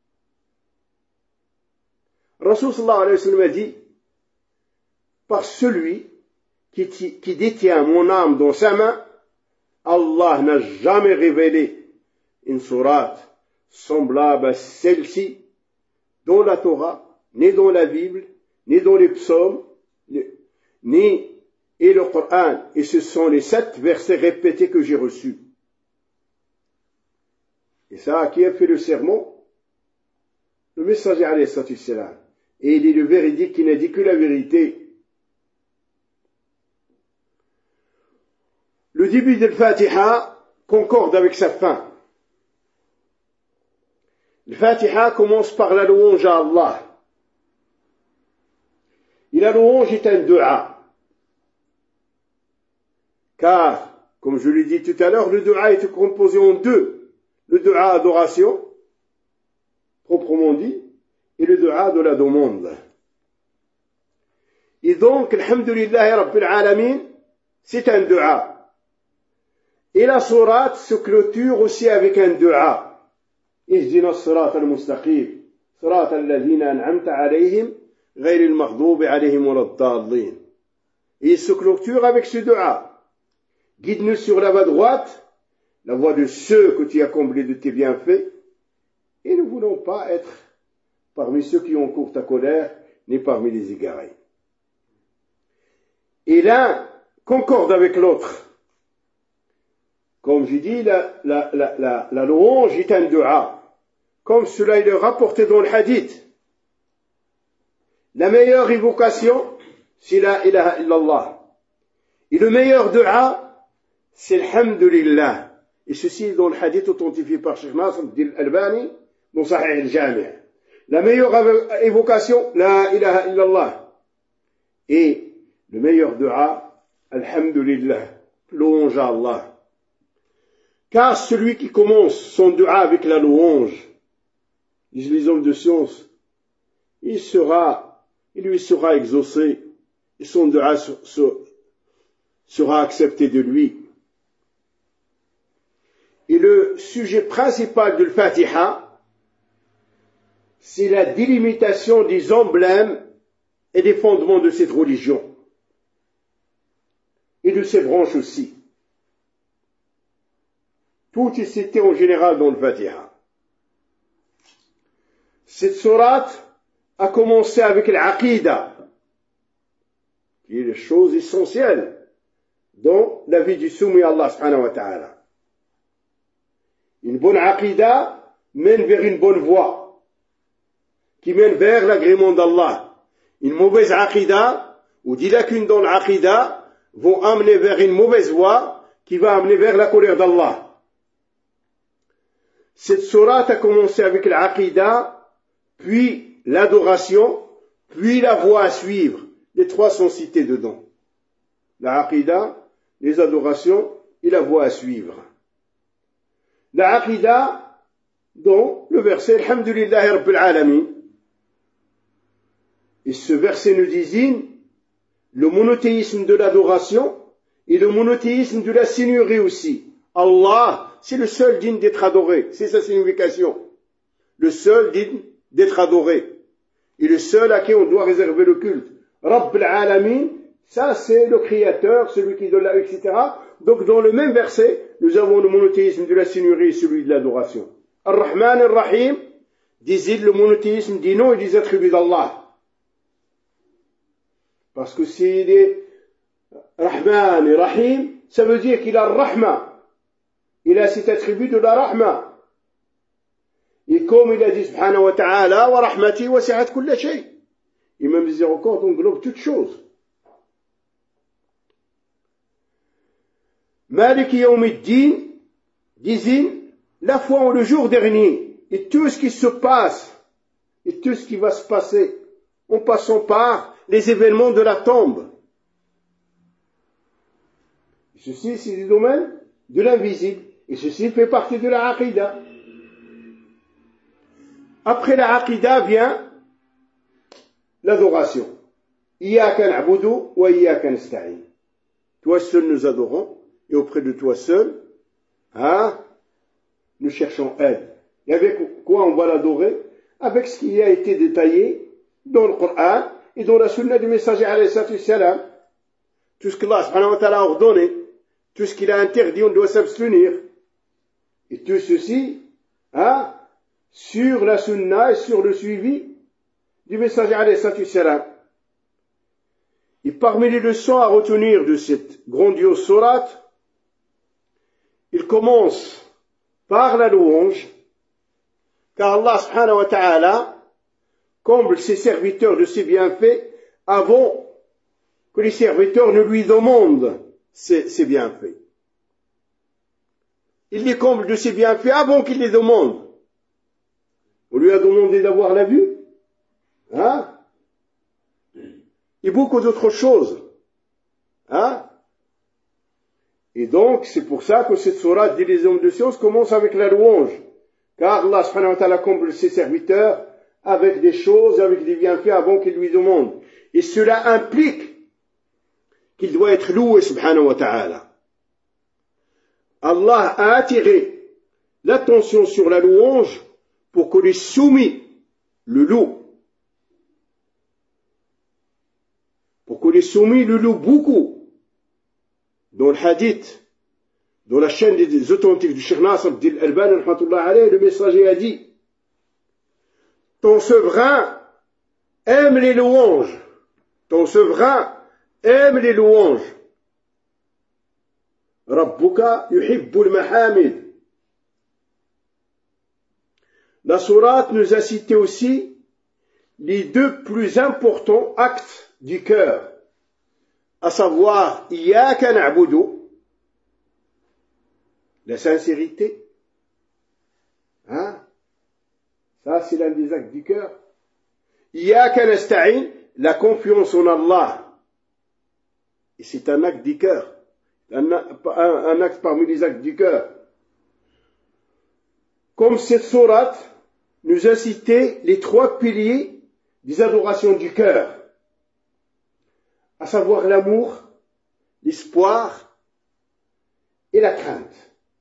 Rasul sallallahu alayhi wa sallam a dit, par celui qui détient mon âme dans sa main, Allah n'a jamais révélé une sourate semblable à celle-ci dans la Torah, ni dans la Bible, ni dans les psaumes, ni et le Coran. Et ce sont les 7 versets répétés que j'ai reçus. Et ça, qui a fait le sermon? Le messager alayhi salatu salam. Et il est le véridique qui n'a dit que la vérité. Le début de Fatiha concorde avec sa fin. Le Fatiha commence par la louange à Allah. Et la louange est un dua. Car, comme je l'ai dit tout à l'heure, le dua est composé en deux. Le dua adoration, proprement dit, et le dua de la demande. Et donc, alhamdulillahi rabbil alamin, c'est un dua. Et la sourate se clôture aussi avec un dua. Ihdina as-sirata al-mustaqim, sirata alladhina an'amta alayhim, غير المغضوب عليهم ولا الضالين. Et il se clôture avec ce dua. Guide-nous sur la voie droite, la voie de ceux que tu as comblés de tes bienfaits, et ne voulons pas être parmi ceux qui encourent ta colère, ni parmi les égarés. Et l'un concorde avec l'autre. Comme j'ai dit, la louange est un dua. Comme cela il est rapporté dans le hadith. La meilleure évocation, c'est la ilaha illallah. Et le meilleur dua, c'est alhamdulillah. Et ceci est dans le hadith authentifié par Cheikh Nasr al-Albani dans Sahih al-Jami'. La meilleure évocation, la ilaha illallah. Et le meilleur dua, alhamdulillah, louange à Allah. Car celui qui commence son dua avec la louange, disent les hommes de science, il lui sera exaucé et son dua sera accepté de lui. Et le sujet principal de l'Fatiha, c'est la délimitation des emblèmes et des fondements de cette religion, et de ses branches aussi. Tout est cité en général dans le Fatiha. Cette sourate a commencé avec l'Aqidah, qui est la chose essentielle dans la vie du soumis à Allah subhanahu wa ta'ala. Une bonne Aqidah mène vers une bonne voie, qui mène vers l'agrément d'Allah. Une mauvaise Aqidah, ou des lacunes dans l'Aqidah, vont amener vers une mauvaise voie, qui va amener vers la colère d'Allah. Cette sourate a commencé avec l'Aqidah, puis l'adoration, puis la voie à suivre. Les trois sont cités dedans. L'Aqidah, les adorations et la voie à suivre. L'Aqidah, dont le verset Alhamdulillahi Rabbil Alamin. Et ce verset nous désigne le monothéisme de l'adoration et le monothéisme de la seigneurie aussi. Allah, c'est le seul digne d'être adoré. C'est sa signification. Le seul digne d'être adoré. Et le seul à qui on doit réserver le culte. Rabbil Alamin, ça c'est le créateur, celui qui donne la, etc. Donc dans le même verset, nous avons le monothéisme de la seigneurie et celui de l'adoration. Ar-Rahman Ar-Rahim désigne le monothéisme des noms et des attributs d'Allah. Parce que s'il est Rahman et Rahim, ça veut dire qu'il a Rahma. Il a cet attribut de la Rahma. Et comme il a dit subhanahu wa ta'ala, wa rahmati wasi'at kulla shay. Et même miséricorde englobe toutes choses. Malik Yawmiddin désigne la foi en le jour dernier et tout ce qui se passe et tout ce qui va se passer en passant par les événements de la tombe. Ceci, c'est du domaine de l'invisible. Et ceci fait partie de la Aqidah. Après la Aqidah vient l'adoration. Iyyaka na'budu wa iyyaka nasta'in. Toi seul nous adorons et auprès de toi seul, nous cherchons aide. Et avec quoi on va l'adorer? Avec ce qui a été détaillé dans le Coran et dans la sunna du messager alayhi salam. Tout ce que Allah subhanahu wa ta'ala a ordonné, tout ce qu'il a interdit, on doit s'abstenir. Et tout ceci, sur la sunna et sur le suivi du messager alayhi salam. Et parmi les leçons à retenir de cette grandiose sourate, il commence par la louange, car Allah subhanahu wa ta'ala comble ses serviteurs de ses bienfaits avant que les serviteurs ne lui demandent ses bienfaits. Il les comble de ses bienfaits avant qu'il les demande. On lui a demandé d'avoir la vue, et beaucoup d'autres choses. Et donc, c'est pour ça que cette sourate dit les hommes de science commence avec la louange. Car Allah subhanahu wa ta'ala comble ses serviteurs avec des choses, avec des bienfaits avant qu'il lui demande. Et cela implique qu'il doit être loué subhanahu wa ta'ala. Allah a attiré l'attention sur la louange pour que les soumis le louent. Pour que les soumis le louent beaucoup. Dans le hadith, dans la chaîne des authentiques du Cheikh Nasr Abdel Albani, le messager a dit: ton souverain aime les louanges. Ton souverain aime les louanges. Rabbuka yuhibbul mahamid. La sourate nous a cité aussi les deux plus importants actes du cœur, à savoir Iyyaka na'budu, la sincérité. Ça, c'est l'un des actes du cœur. Iyyaka nasta'in, la confiance en Allah. Et c'est un acte du cœur. Un acte parmi les actes du cœur. Comme cette sourate nous a cité les trois piliers des adorations du cœur. à savoir l'amour, l'espoir et la crainte.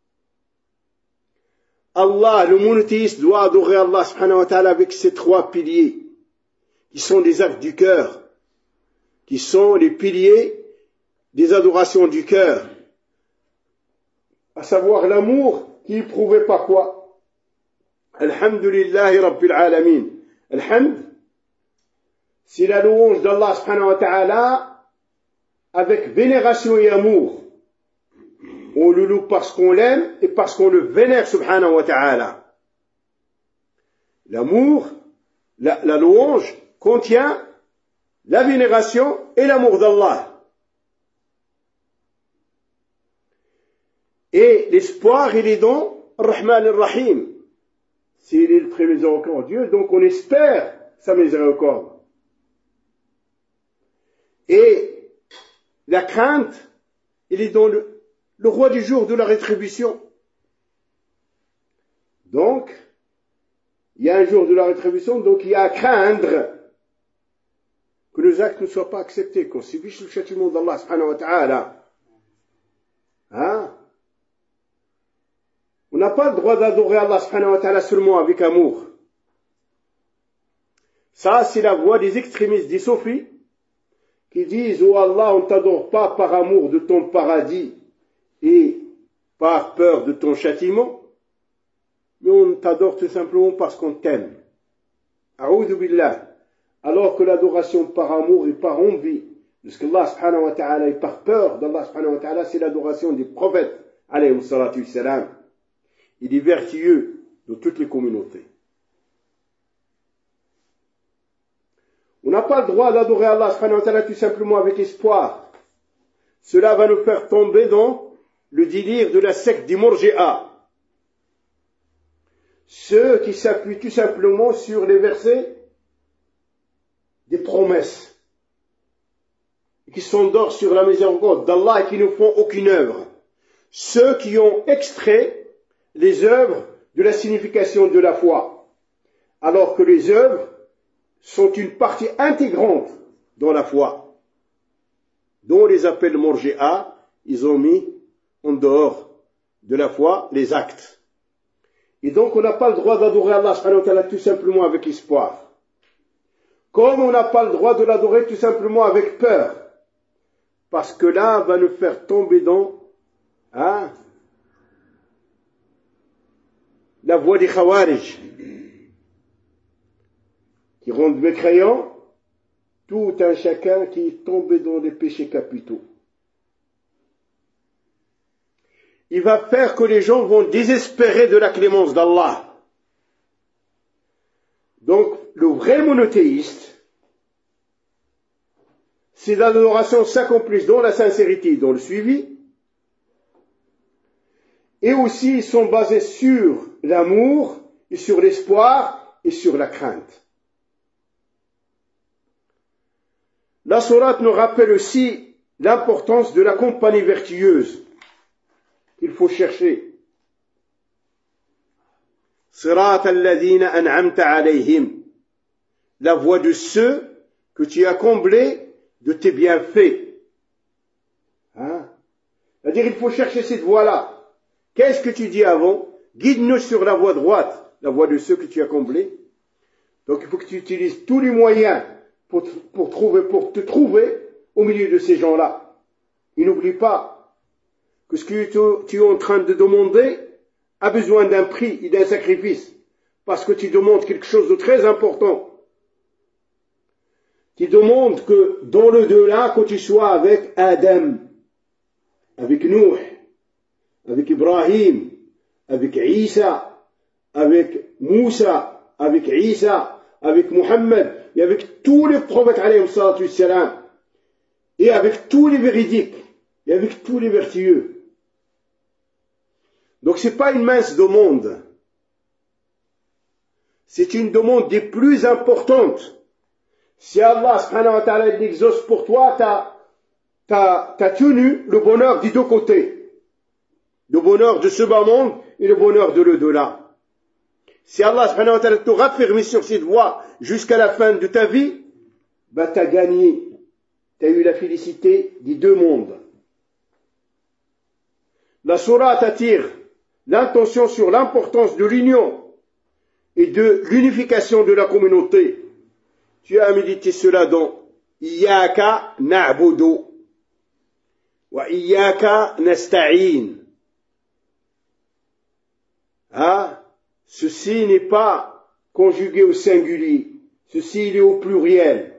Allah, le monothéiste, doit adorer Allah subhanahu wa ta'ala avec ces trois piliers, qui sont des actes du cœur, qui sont les piliers des adorations du cœur, à savoir l'amour qui est prouvé par quoi? Alhamdulillahi Rabbil Alamin. Alhamd, c'est la louange d'Allah subhanahu wa ta'ala avec vénération et amour. On le loue parce qu'on l'aime et parce qu'on le vénère subhanahu wa ta'ala. L'amour, la louange contient la vénération et l'amour d'Allah. Et l'espoir, il est dans Ar-Rahman Ar-Rahim. S'il est le très miséricordieux, donc on espère sa miséricorde. Et la crainte, il est dans le roi du jour de la rétribution. Donc, il y a un jour de la rétribution, donc il y a à craindre que nos actes ne soient pas acceptés, qu'on subisse le châtiment d'Allah subhanahu wa ta'ala. Hein? On n'a pas le droit d'adorer Allah subhanahu wa ta'ala seulement avec amour. Ça, c'est la voix des extrémistes, des soufis, qui disent, oh Allah, on ne t'adore pas par amour de ton paradis et par peur de ton châtiment, mais on t'adore tout simplement parce qu'on t'aime. A'udhu billah. Alors que l'adoration par amour et par envie de ce qu'Allah subhanahu wa ta'ala et par peur d'Allah subhanahu wa ta'ala, c'est l'adoration des prophètes, alayhi salatu wassalam, et des vertueux de toutes les communautés. On n'a pas le droit d'adorer Allah subhanahu wa ta'ala tout simplement avec espoir. Cela va nous faire tomber dans le délire de la secte des Murji'a. Ceux qui s'appuient tout simplement sur les versets des promesses, et qui s'endorment sur la miséricorde d'Allah et qui ne font aucune œuvre. Ceux qui ont extrait les œuvres de la signification de la foi, alors que les œuvres sont une partie intégrante dans la foi, dont les appels Murji'a, ils ont mis en dehors de la foi les actes. Et donc on n'a pas le droit d'adorer Allah subhanahu wa ta'ala tout simplement avec espoir. Comme on n'a pas le droit de l'adorer tout simplement avec peur. Parce que là, va nous faire tomber dans la voie des Khawarij, qui rendent mécréants tout un chacun qui est tombé dans les péchés capitaux. Il va faire que les gens vont désespérer de la clémence d'Allah. Donc, le vrai monothéiste, si l'adoration s'accomplisse dans la sincérité, dans le suivi, et aussi ils sont basés sur l'amour, et sur l'espoir, et sur la crainte. La sourate nous rappelle aussi l'importance de la compagnie vertueuse qu'il faut chercher. Sirat alladhina an'amta alayhim, la voie de ceux que tu as comblés de tes bienfaits. C'est-à-dire, il faut chercher cette voie-là. Qu'est-ce que tu dis avant? Guide-nous sur la voie droite, la voie de ceux que tu as comblés. Donc, il faut que tu utilises tous les moyens pour te trouver au milieu de ces gens-là. Et n'oublie pas que ce que tu es en train de demander a besoin d'un prix et d'un sacrifice, parce que tu demandes quelque chose de très important. Tu demandes que dans le delà, que tu sois avec Adam, avec Nuh, avec Ibrahim, avec Isa, avec Moussa, avec Isa, avec Muhammad, et avec tous les prophètes, alayhi salatu wassalam, et avec tous les véridiques, et avec tous les vertueux. Donc c'est pas une mince demande. C'est une demande des plus importantes. Si Allah subhanahu wa ta'ala l'exauce pour toi, t'as tenu le bonheur des deux côtés. Le bonheur de ce bas monde et le bonheur de l'au-delà. Si Allah subhanahu wa ta'ala t'aura fermé sur cette voie jusqu'à la fin de ta vie, t'as gagné tu as eu la félicité des deux mondes. La sourate attire l'attention sur l'importance de l'union et de l'unification de la communauté. Tu as médité cela dans Iyyaka na'budu wa Iyyaka nasta'in. Ceci n'est pas conjugué au singulier, ceci il est au pluriel.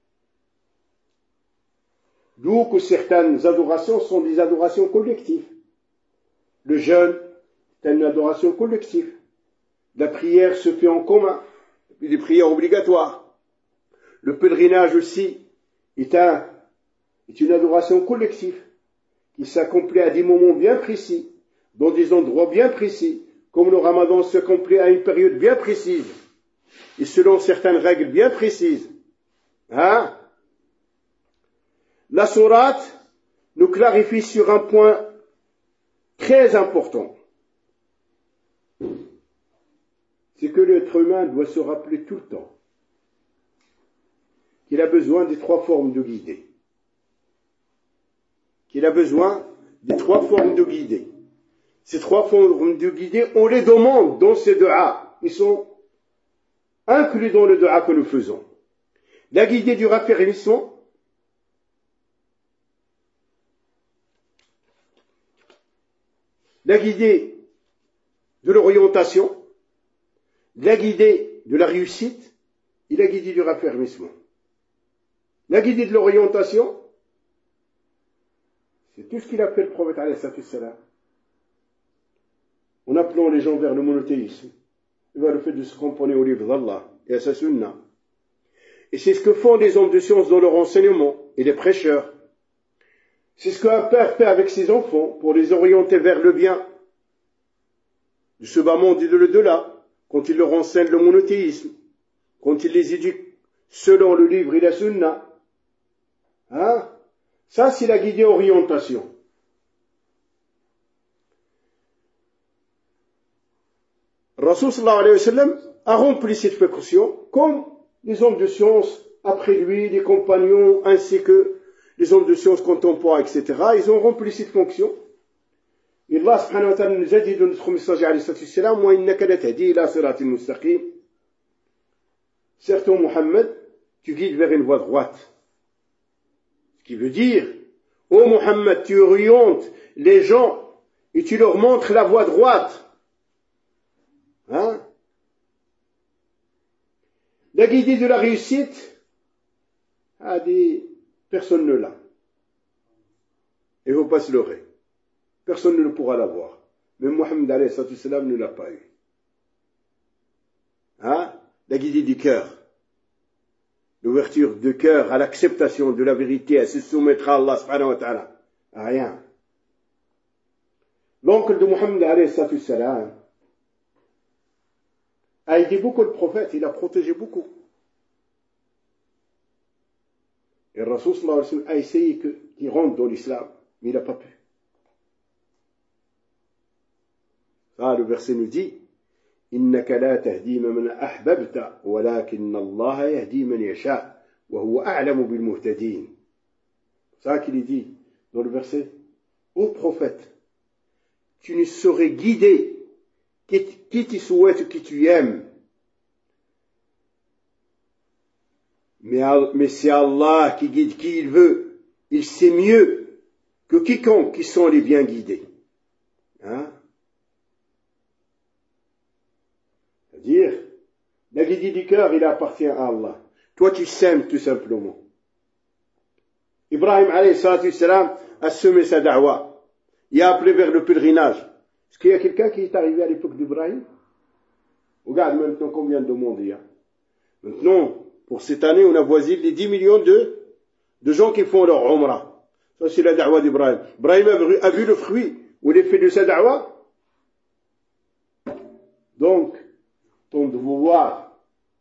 D'où que certaines adorations sont des adorations collectives. Le jeûne est une adoration collective. La prière se fait en commun, des prières obligatoires. Le pèlerinage aussi est une adoration collective qui s'accomplit à des moments bien précis, dans des endroits bien précis, comme le ramadan s'accomplit à une période bien précise et selon certaines règles bien précises. La sourate nous clarifie sur un point très important. C'est que l'être humain doit se rappeler tout le temps qu'il a besoin des trois formes de guidée. Qu'il a besoin des trois formes de guidée. Ces trois formes de guidée, on les demande dans ces du'a. Ils sont inclus dans le du'a que nous faisons. La guidée du raffermissement, la guidée de l'orientation, la guidée de la réussite et la guidée du raffermissement. La guidée de l'orientation, c'est tout ce qu'il a fait le prophète alayhi salam, en appelant les gens vers le monothéisme, et vers le fait de se cramponner au livre d'Allah et à sa sunna. Et c'est ce que font les hommes de science dans leur enseignement et les prêcheurs. C'est ce qu'un père fait avec ses enfants pour les orienter vers le bien de ce bas monde et de l'au-delà, quand il leur enseigne le monothéisme, quand il les éduque selon le livre et la sunna. Ça, c'est la guidée orientation. Rasul sallallahu alayhi wa sallam a rempli cette fonction comme les hommes de science après lui, les compagnons, ainsi que les hommes de science contemporains, etc. Ils ont rempli cette fonction. Et Allah subhanahu wa ta'ala nous a dit dans notre message alayhi salam, wa innaka latahdi ila siratin mustaqim. Certes, Muhammad, tu guides vers une voie droite. Ce qui veut dire, ô Muhammad, tu orientes les gens et tu leur montres la voie droite. La guidée de la réussite, personne ne l'a. Il ne faut pas se leurrer. Personne ne pourra l'avoir. Même Mohammed alayhi salam ne l'a pas eu. La guidée du cœur. L'ouverture du cœur à l'acceptation de la vérité, à se soumettre à Allah subhanahu wa ta'ala. Rien. L'oncle de Mohammed alayhi salam a aidé beaucoup le prophète, il a protégé beaucoup. Et le Rasul sallallahu alayhi wa sallam a essayé qu'il rentre dans l'islam, mais il n'a pas pu. Le verset nous dit إنك لا تهدي من أحببت ولكن الله يهدي من يشاء وهو أعلم بالمهتدين. C'est ça qu'il dit dans le verset. Ô prophète, tu ne saurais guider qui tu souhaites, qui tu aimes. Mais c'est Allah qui guide qui il veut. Il sait mieux que quiconque qui sont les bien guidés. C'est-à-dire, la guidée du cœur, il appartient à Allah. Toi, tu sèmes tout simplement. Ibrahim alayhi salam a semé sa da'wa. Il a appelé vers le pèlerinage. Est-ce qu'il y a quelqu'un qui est arrivé à l'époque d'Ibrahim? Regarde maintenant combien de monde il y a. Maintenant, pour cette année, on avoisine les 10 millions de gens qui font leur umrah. Ça, c'est la da'wa d'Ibrahim. Ibrahim a vu le fruit ou l'effet de sa da'wa. Donc, ton devoir,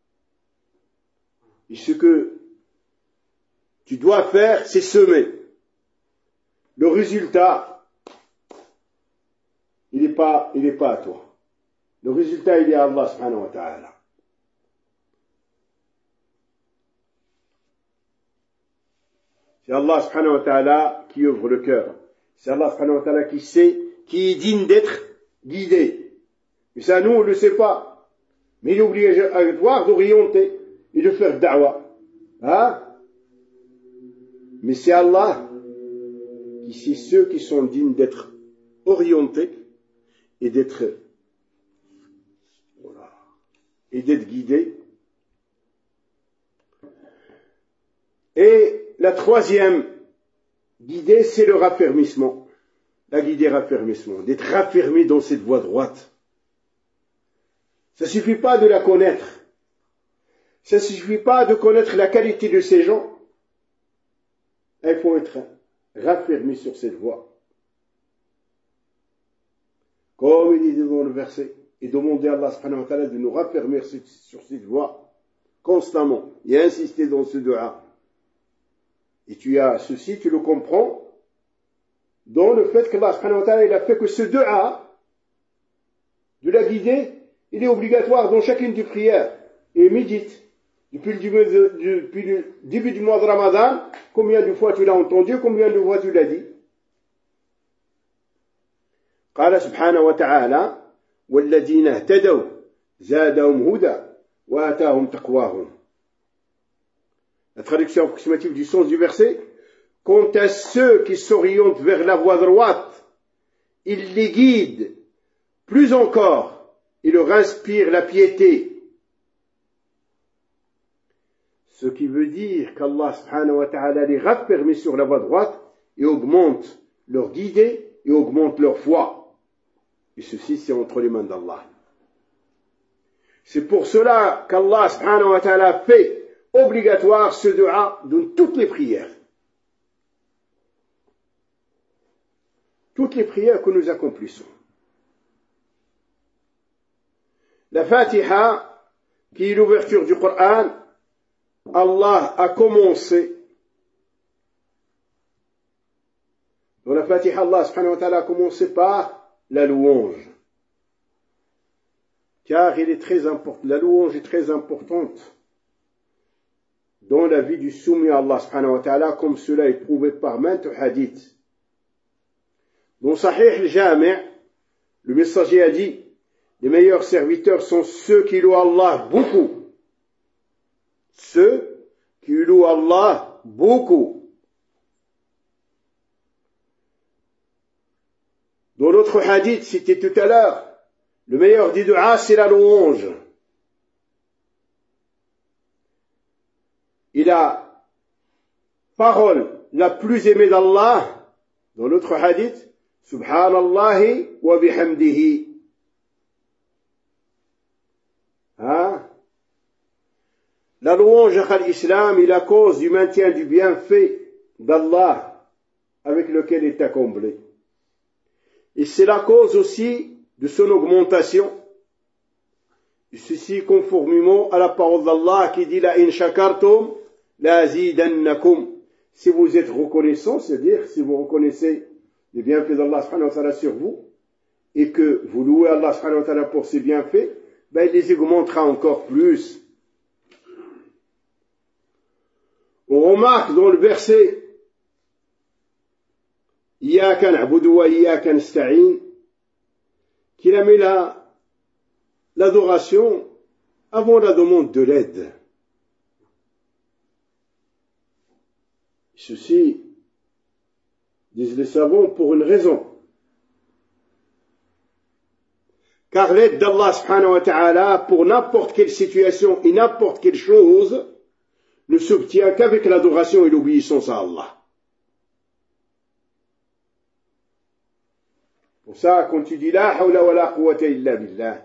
et ce que tu dois faire, c'est semer. Le résultat, il n'est pas à toi. Le résultat, il est à Allah subhanahu wa ta'ala. C'est Allah subhanahu wa ta'ala qui ouvre le cœur. C'est Allah subhanahu wa ta'ala qui sait, qui est digne d'être guidé. Mais ça, nous, on ne le sait pas. Mais il est obligatoire d'orienter et de faire da'wah. Hein? Mais c'est Allah qui sait ceux qui sont dignes d'être orientés et d'être guidés. Et la troisième guidée, c'est le raffermissement. La guidée raffermissement, d'être raffermi dans cette voie droite. Ça ne suffit pas de la connaître. Ça ne suffit pas de connaître la qualité de ces gens. Il faut être raffermi sur cette voie. Comme il dit dans le verset, et demander à Allah subhanahu wa ta'ala de nous raffermir sur cette voie constamment et insister dans ce dua. Et tu as ceci, tu le comprends dans le fait qu'Allah subhanahu wa ta'ala il a fait que ce dua de la guider, il est obligatoire dans chacune des prières. Et médite. Depuis le début du mois de Ramadan, combien de fois tu l'as entendu, combien de fois tu l'as dit. قال سبحانه وتعالى والذين اهتدوا زادهم هدى وآتاهم تقواهم. La traduction approximative du sens du verset, quant à ceux qui s'orientent vers la voie droite, il les guide, plus encore, il leur inspire la piété. Ce qui veut dire qu'Allah subhanahu wa ta'ala les raffermit sur la voie droite et augmente leur guidée et augmente leur foi. Et ceci, c'est entre les mains d'Allah. C'est pour cela qu'Allah subhanahu wa ta'ala fait obligatoire ce dua dans toutes les prières. Toutes les prières que nous accomplissons. La Fatiha, qui est l'ouverture du Coran, Allah a commencé. Dans la Fatiha, Allah subhanahu wa ta'ala a commencé par la louange. Car il est très important, la louange est très importante dans la vie du soumis à Allah subhanahu wa ta'ala, comme cela est prouvé par maintes hadiths. Dans Sahih al-Jami', le messager a dit, les meilleurs serviteurs sont ceux qui louent Allah beaucoup. Ceux qui louent Allah beaucoup. Dans l'autre hadith cité tout à l'heure, le meilleur des du'as, c'est la louange. Et la parole la plus aimée d'Allah, dans l'autre hadith, Subhanallahi wa bihamdihi. Hein? La louange à l'islam est la cause du maintien du bienfait d'Allah avec lequel il t'a comblé. Et c'est la cause aussi de son augmentation. Et ceci conformément à la parole d'Allah qui dit la in shakartum la azidannakum. Si vous êtes reconnaissant, c'est-à-dire si vous reconnaissez les bienfaits d'Allah subhanahu wa ta'ala sur vous et que vous louez Allah subhanahu wa ta'ala pour ses bienfaits, ben il les augmentera encore plus. On remarque dans le verset Iyyaka na'budu wa iyyaka nasta'in qu'il a mis l'adoration avant la demande de l'aide. Ceci, disent les savants, pour une raison. Car l'aide d'Allah subhanahu wa ta'ala pour n'importe quelle situation et n'importe quelle chose ne s'obtient qu'avec l'adoration et l'obéissance à Allah. Pour ça, quand tu dis la hawla wa la quwwata illa billah,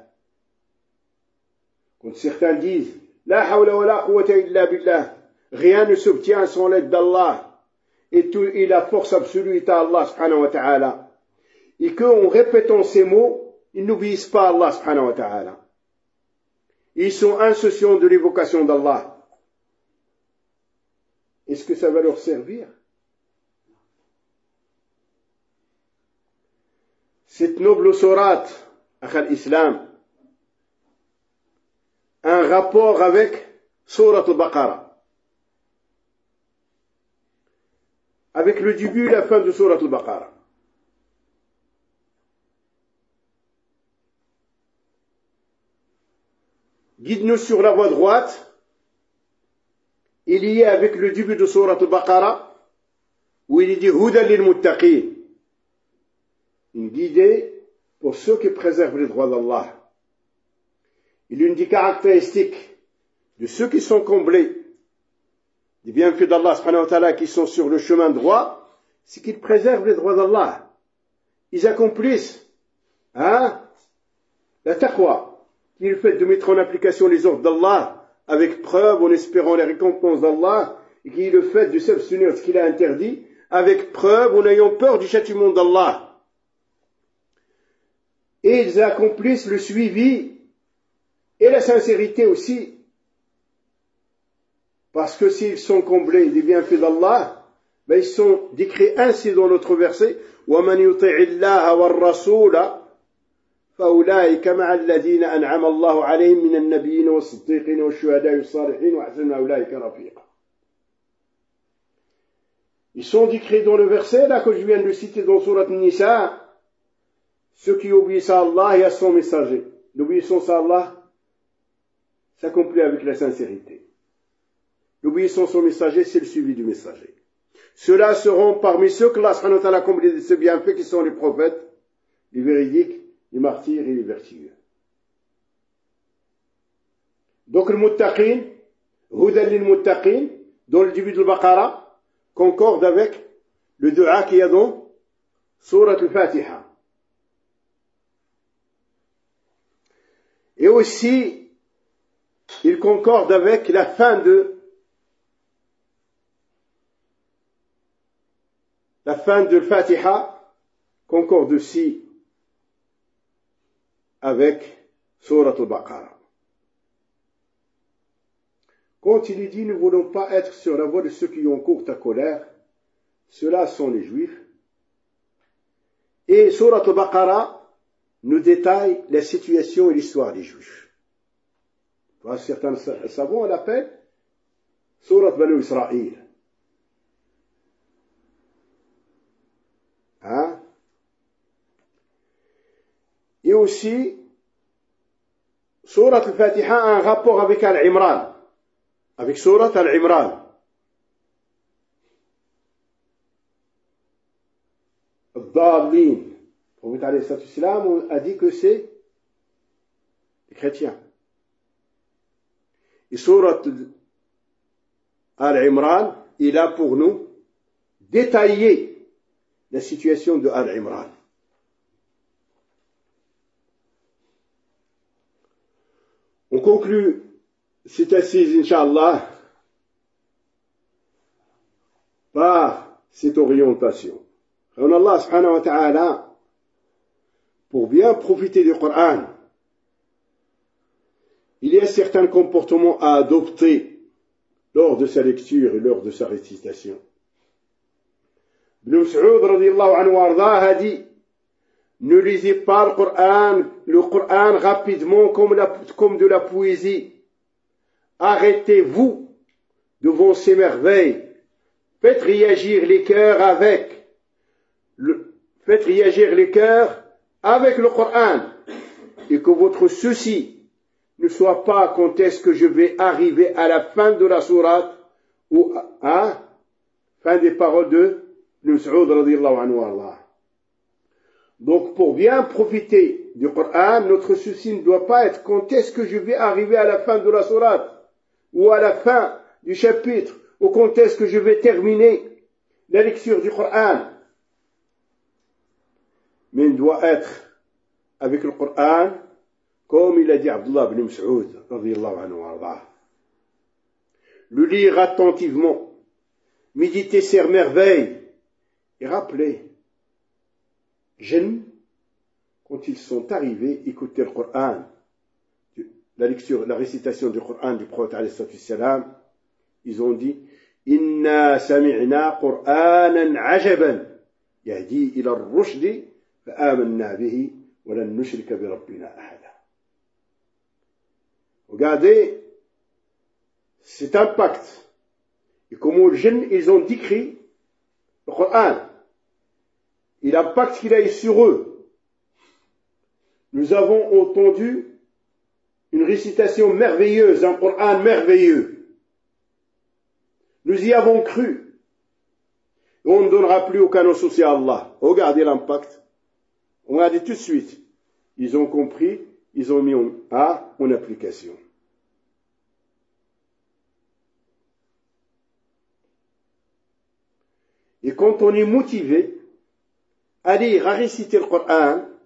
quand certains disent la hawla wa la quwwata illa billah, rien ne s'obtient sans l'aide d'Allah et la force absolue est à Allah subhanahu wa ta'ala, et qu'en répétant ces mots, ils n'obéissent pas à Allah subhanahu wa ta'ala. Ils sont insouciants de l'évocation d'Allah. Est-ce que ça va leur servir? Cette noble sourate, Akhal Islam, un rapport avec Sourate al-Baqarah. avec le début et la fin de Surat al-Baqarah. Guide-nous sur la voie droite. Il y est avec le début de Surat al-Baqarah, où il dit Hudan lil muttaqin, une guidée pour ceux qui préservent les droits d'Allah. Il y a une des caractéristiques de ceux qui sont comblés des bienfaits d'Allah subhanahu wa ta'ala, qui sont sur le chemin droit, c'est qu'ils préservent les droits d'Allah. Ils accomplissent la taqwa, qui est le fait de mettre en application les ordres d'Allah avec preuve, en espérant les récompenses d'Allah, et qui est le fait de s'abstenir de ce qu'il a interdit avec preuve, en ayant peur du châtiment d'Allah. Et ils accomplissent le suivi et la sincérité aussi, parce que s'ils sont comblés des bienfaits d'Allah, ils sont décrits ainsi dans notre verset وَمَنْ يُطِعِ اللَّهَ وَالرَّسُولَ فَأُولَٰئِكَ مَعَ الَّذِينَ أَنْعَمَ اللَّهُ عَلَيْهِمْ مِنَ النَّبِيِّينَ وَالصِّدِّيقِينَ وَالشُّهَدَاءِ وَالصَّالِحِينَ وَحَسُنَ أُولَٰئِكَ رَفِيقًا. Ils sont décrits dans le verset là que je viens de citer dans Surat An-Nisa, ceux qui obéissent à Allah et à son messager. L'obéissance à Allah s'accomplit avec la sincérité. L'obéissance au messager, c'est le suivi du messager. Ceux-là seront parmi ceux que Allah subhanahu wa ta'ala a comblés de ce bienfait, qui sont les prophètes, les véridiques, les martyrs et les vertueux. Donc le muttaqin, Hudan lil muttaqin, dans le début de Al-Baqarah, concorde avec le dua qu'il y a dans Surat Al-Fatiha. Et aussi, il concorde avec la fin de Al-Fatiha, concorde aussi avec Surat Al-Baqarah. Quand il est dit, ne voulons pas être sur la voie de ceux qui ont court ta colère, ceux-là sont les Juifs. Et Surat Al-Baqarah nous détaille la situation et l'histoire des Juifs. Certains savants l'appellent Surat Banu Israël. Et aussi, Surat Al-Fatiha a un rapport avec Al-Imran, avec Surat Al-Imran. Al-Dallin. Le prophète alayhi salatu wassalam a dit que c'est les chrétiens. Et Surat Al-Imran, il a pour nous détaillé la situation de Al-Imran. On conclut cette assise, Inch'Allah, par cette orientation. Allah subhanahu wa ta'ala, pour bien profiter du Coran, il y a certains comportements à adopter lors de sa lecture et lors de sa récitation. Ibn Mas'ud radiyallahu anhu a dit, ne lisez pas le Coran rapidement comme de la poésie. Arrêtez-vous devant ces merveilles. Faites réagir les cœurs avec le Coran, et que votre souci ne soit pas quand est-ce que je vais arriver à la fin de la sourate ou à fin des paroles de Ibn Mas'ud radiyallahu anhu. Donc, pour bien profiter du Coran, notre souci ne doit pas être quand est-ce que je vais arriver à la fin de la sourate, ou à la fin du chapitre, ou quand est-ce que je vais terminer la lecture du Coran. Mais il doit être avec le Coran, comme il a dit Abdullah ibn Mas'ud, radiyallahu anhu warḍah. Le lire attentivement, méditer ses merveilles, et rappeler, jeunes, quand ils sont arrivés, écouter le Coran, la lecture, la récitation du Coran du prophète alayhi salatu wassalam, ils ont dit, Inna sami'na Qur'anan ajaban, yahdi ila ar-rushdi, fa'amanna bihi, wa lan nushrika bi rabbina ahada. Regardez cet impact, et comment les jeunes, ils ont décrit le Coran et l'impact qu'il a eu sur eux. Nous avons entendu une récitation merveilleuse, un Coran merveilleux. Nous y avons cru. Et on ne donnera plus aucun associé à Allah. Regardez l'impact. Regardez tout de suite. Ils ont compris, ils ont mis en application. Et quand on est motivé à lire, à réciter le Coran, il ne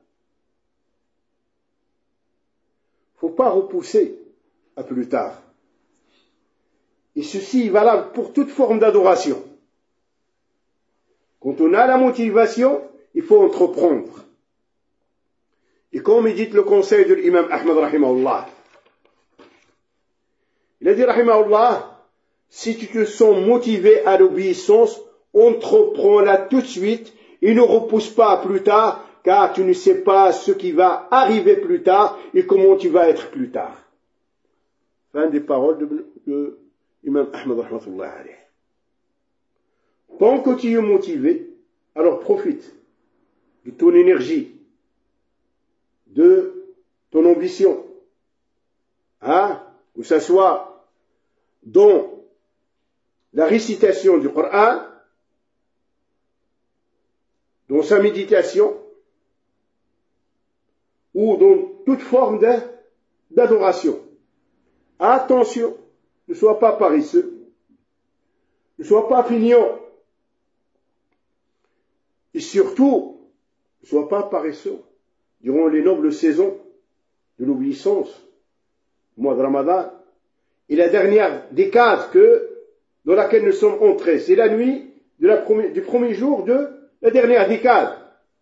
faut pas repousser à plus tard. Et ceci est valable pour toute forme d'adoration. Quand on a la motivation, il faut entreprendre. Et comme médite le conseil de l'imam Ahmad rahimahullah, il a dit rahimahullah, si tu te sens motivé à l'obéissance, entreprends-la tout de suite et ne repousse pas à plus tard, car tu ne sais pas ce qui va arriver plus tard et comment tu vas être plus tard. Fin des paroles de l'imam Ahmad rahimahullah alayh. Tant que tu es motivé, alors profite de ton énergie, de ton ambition, que ce soit dans la récitation du Coran, dans sa méditation, ou dans toute forme d'adoration. Attention, ne sois pas paresseux, ne sois pas feignant, et surtout, ne sois pas paresseux durant les nobles saisons de l'obéissance, le mois de Ramadan, et la dernière décade dans laquelle nous sommes entrés, c'est la nuit du premier jour de la dernière décade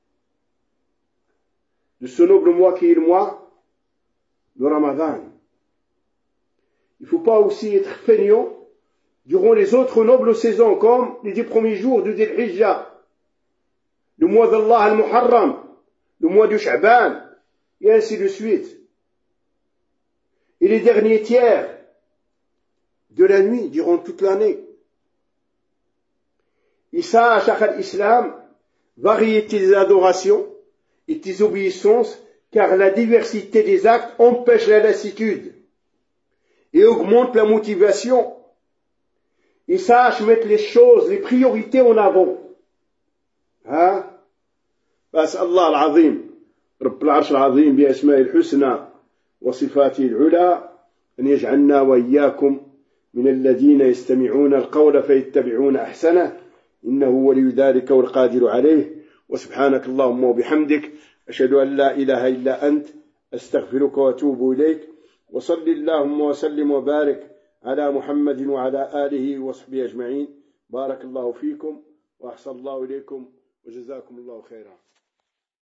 de ce noble mois qui est le mois de Ramadan. Il ne faut pas aussi être feignant durant les autres nobles saisons, comme les 10 premiers jours de Dhul Hijjah, le mois d'Allah al-Muharram, le mois de Sha'ban, et ainsi de suite. Et les derniers tiers de la nuit durant toute l'année. Et ça, à Shaykh al-Islam, variété des adorations et des obéissances, car la diversité des actes empêche la lassitude et augmente la motivation. Et sache mettre les choses, les priorités en avant. فأسأل الله العظيم رب العرش العظيم بأسماء الحسنى وصفاته العلى أن يجعلنا وإياكم من الذين يستمعون القول فيتبعون أحسنه إنه ولي ذلك والقادر عليه وسبحانك اللهم وبحمدك أشهد أن لا إله إلا أنت أستغفرك وأتوب إليك وصل اللهم وسلم وبارك على محمد وعلى آله وصحبه أجمعين بارك الله فيكم وأحسن الله إليكم وجزاكم الله خيرا.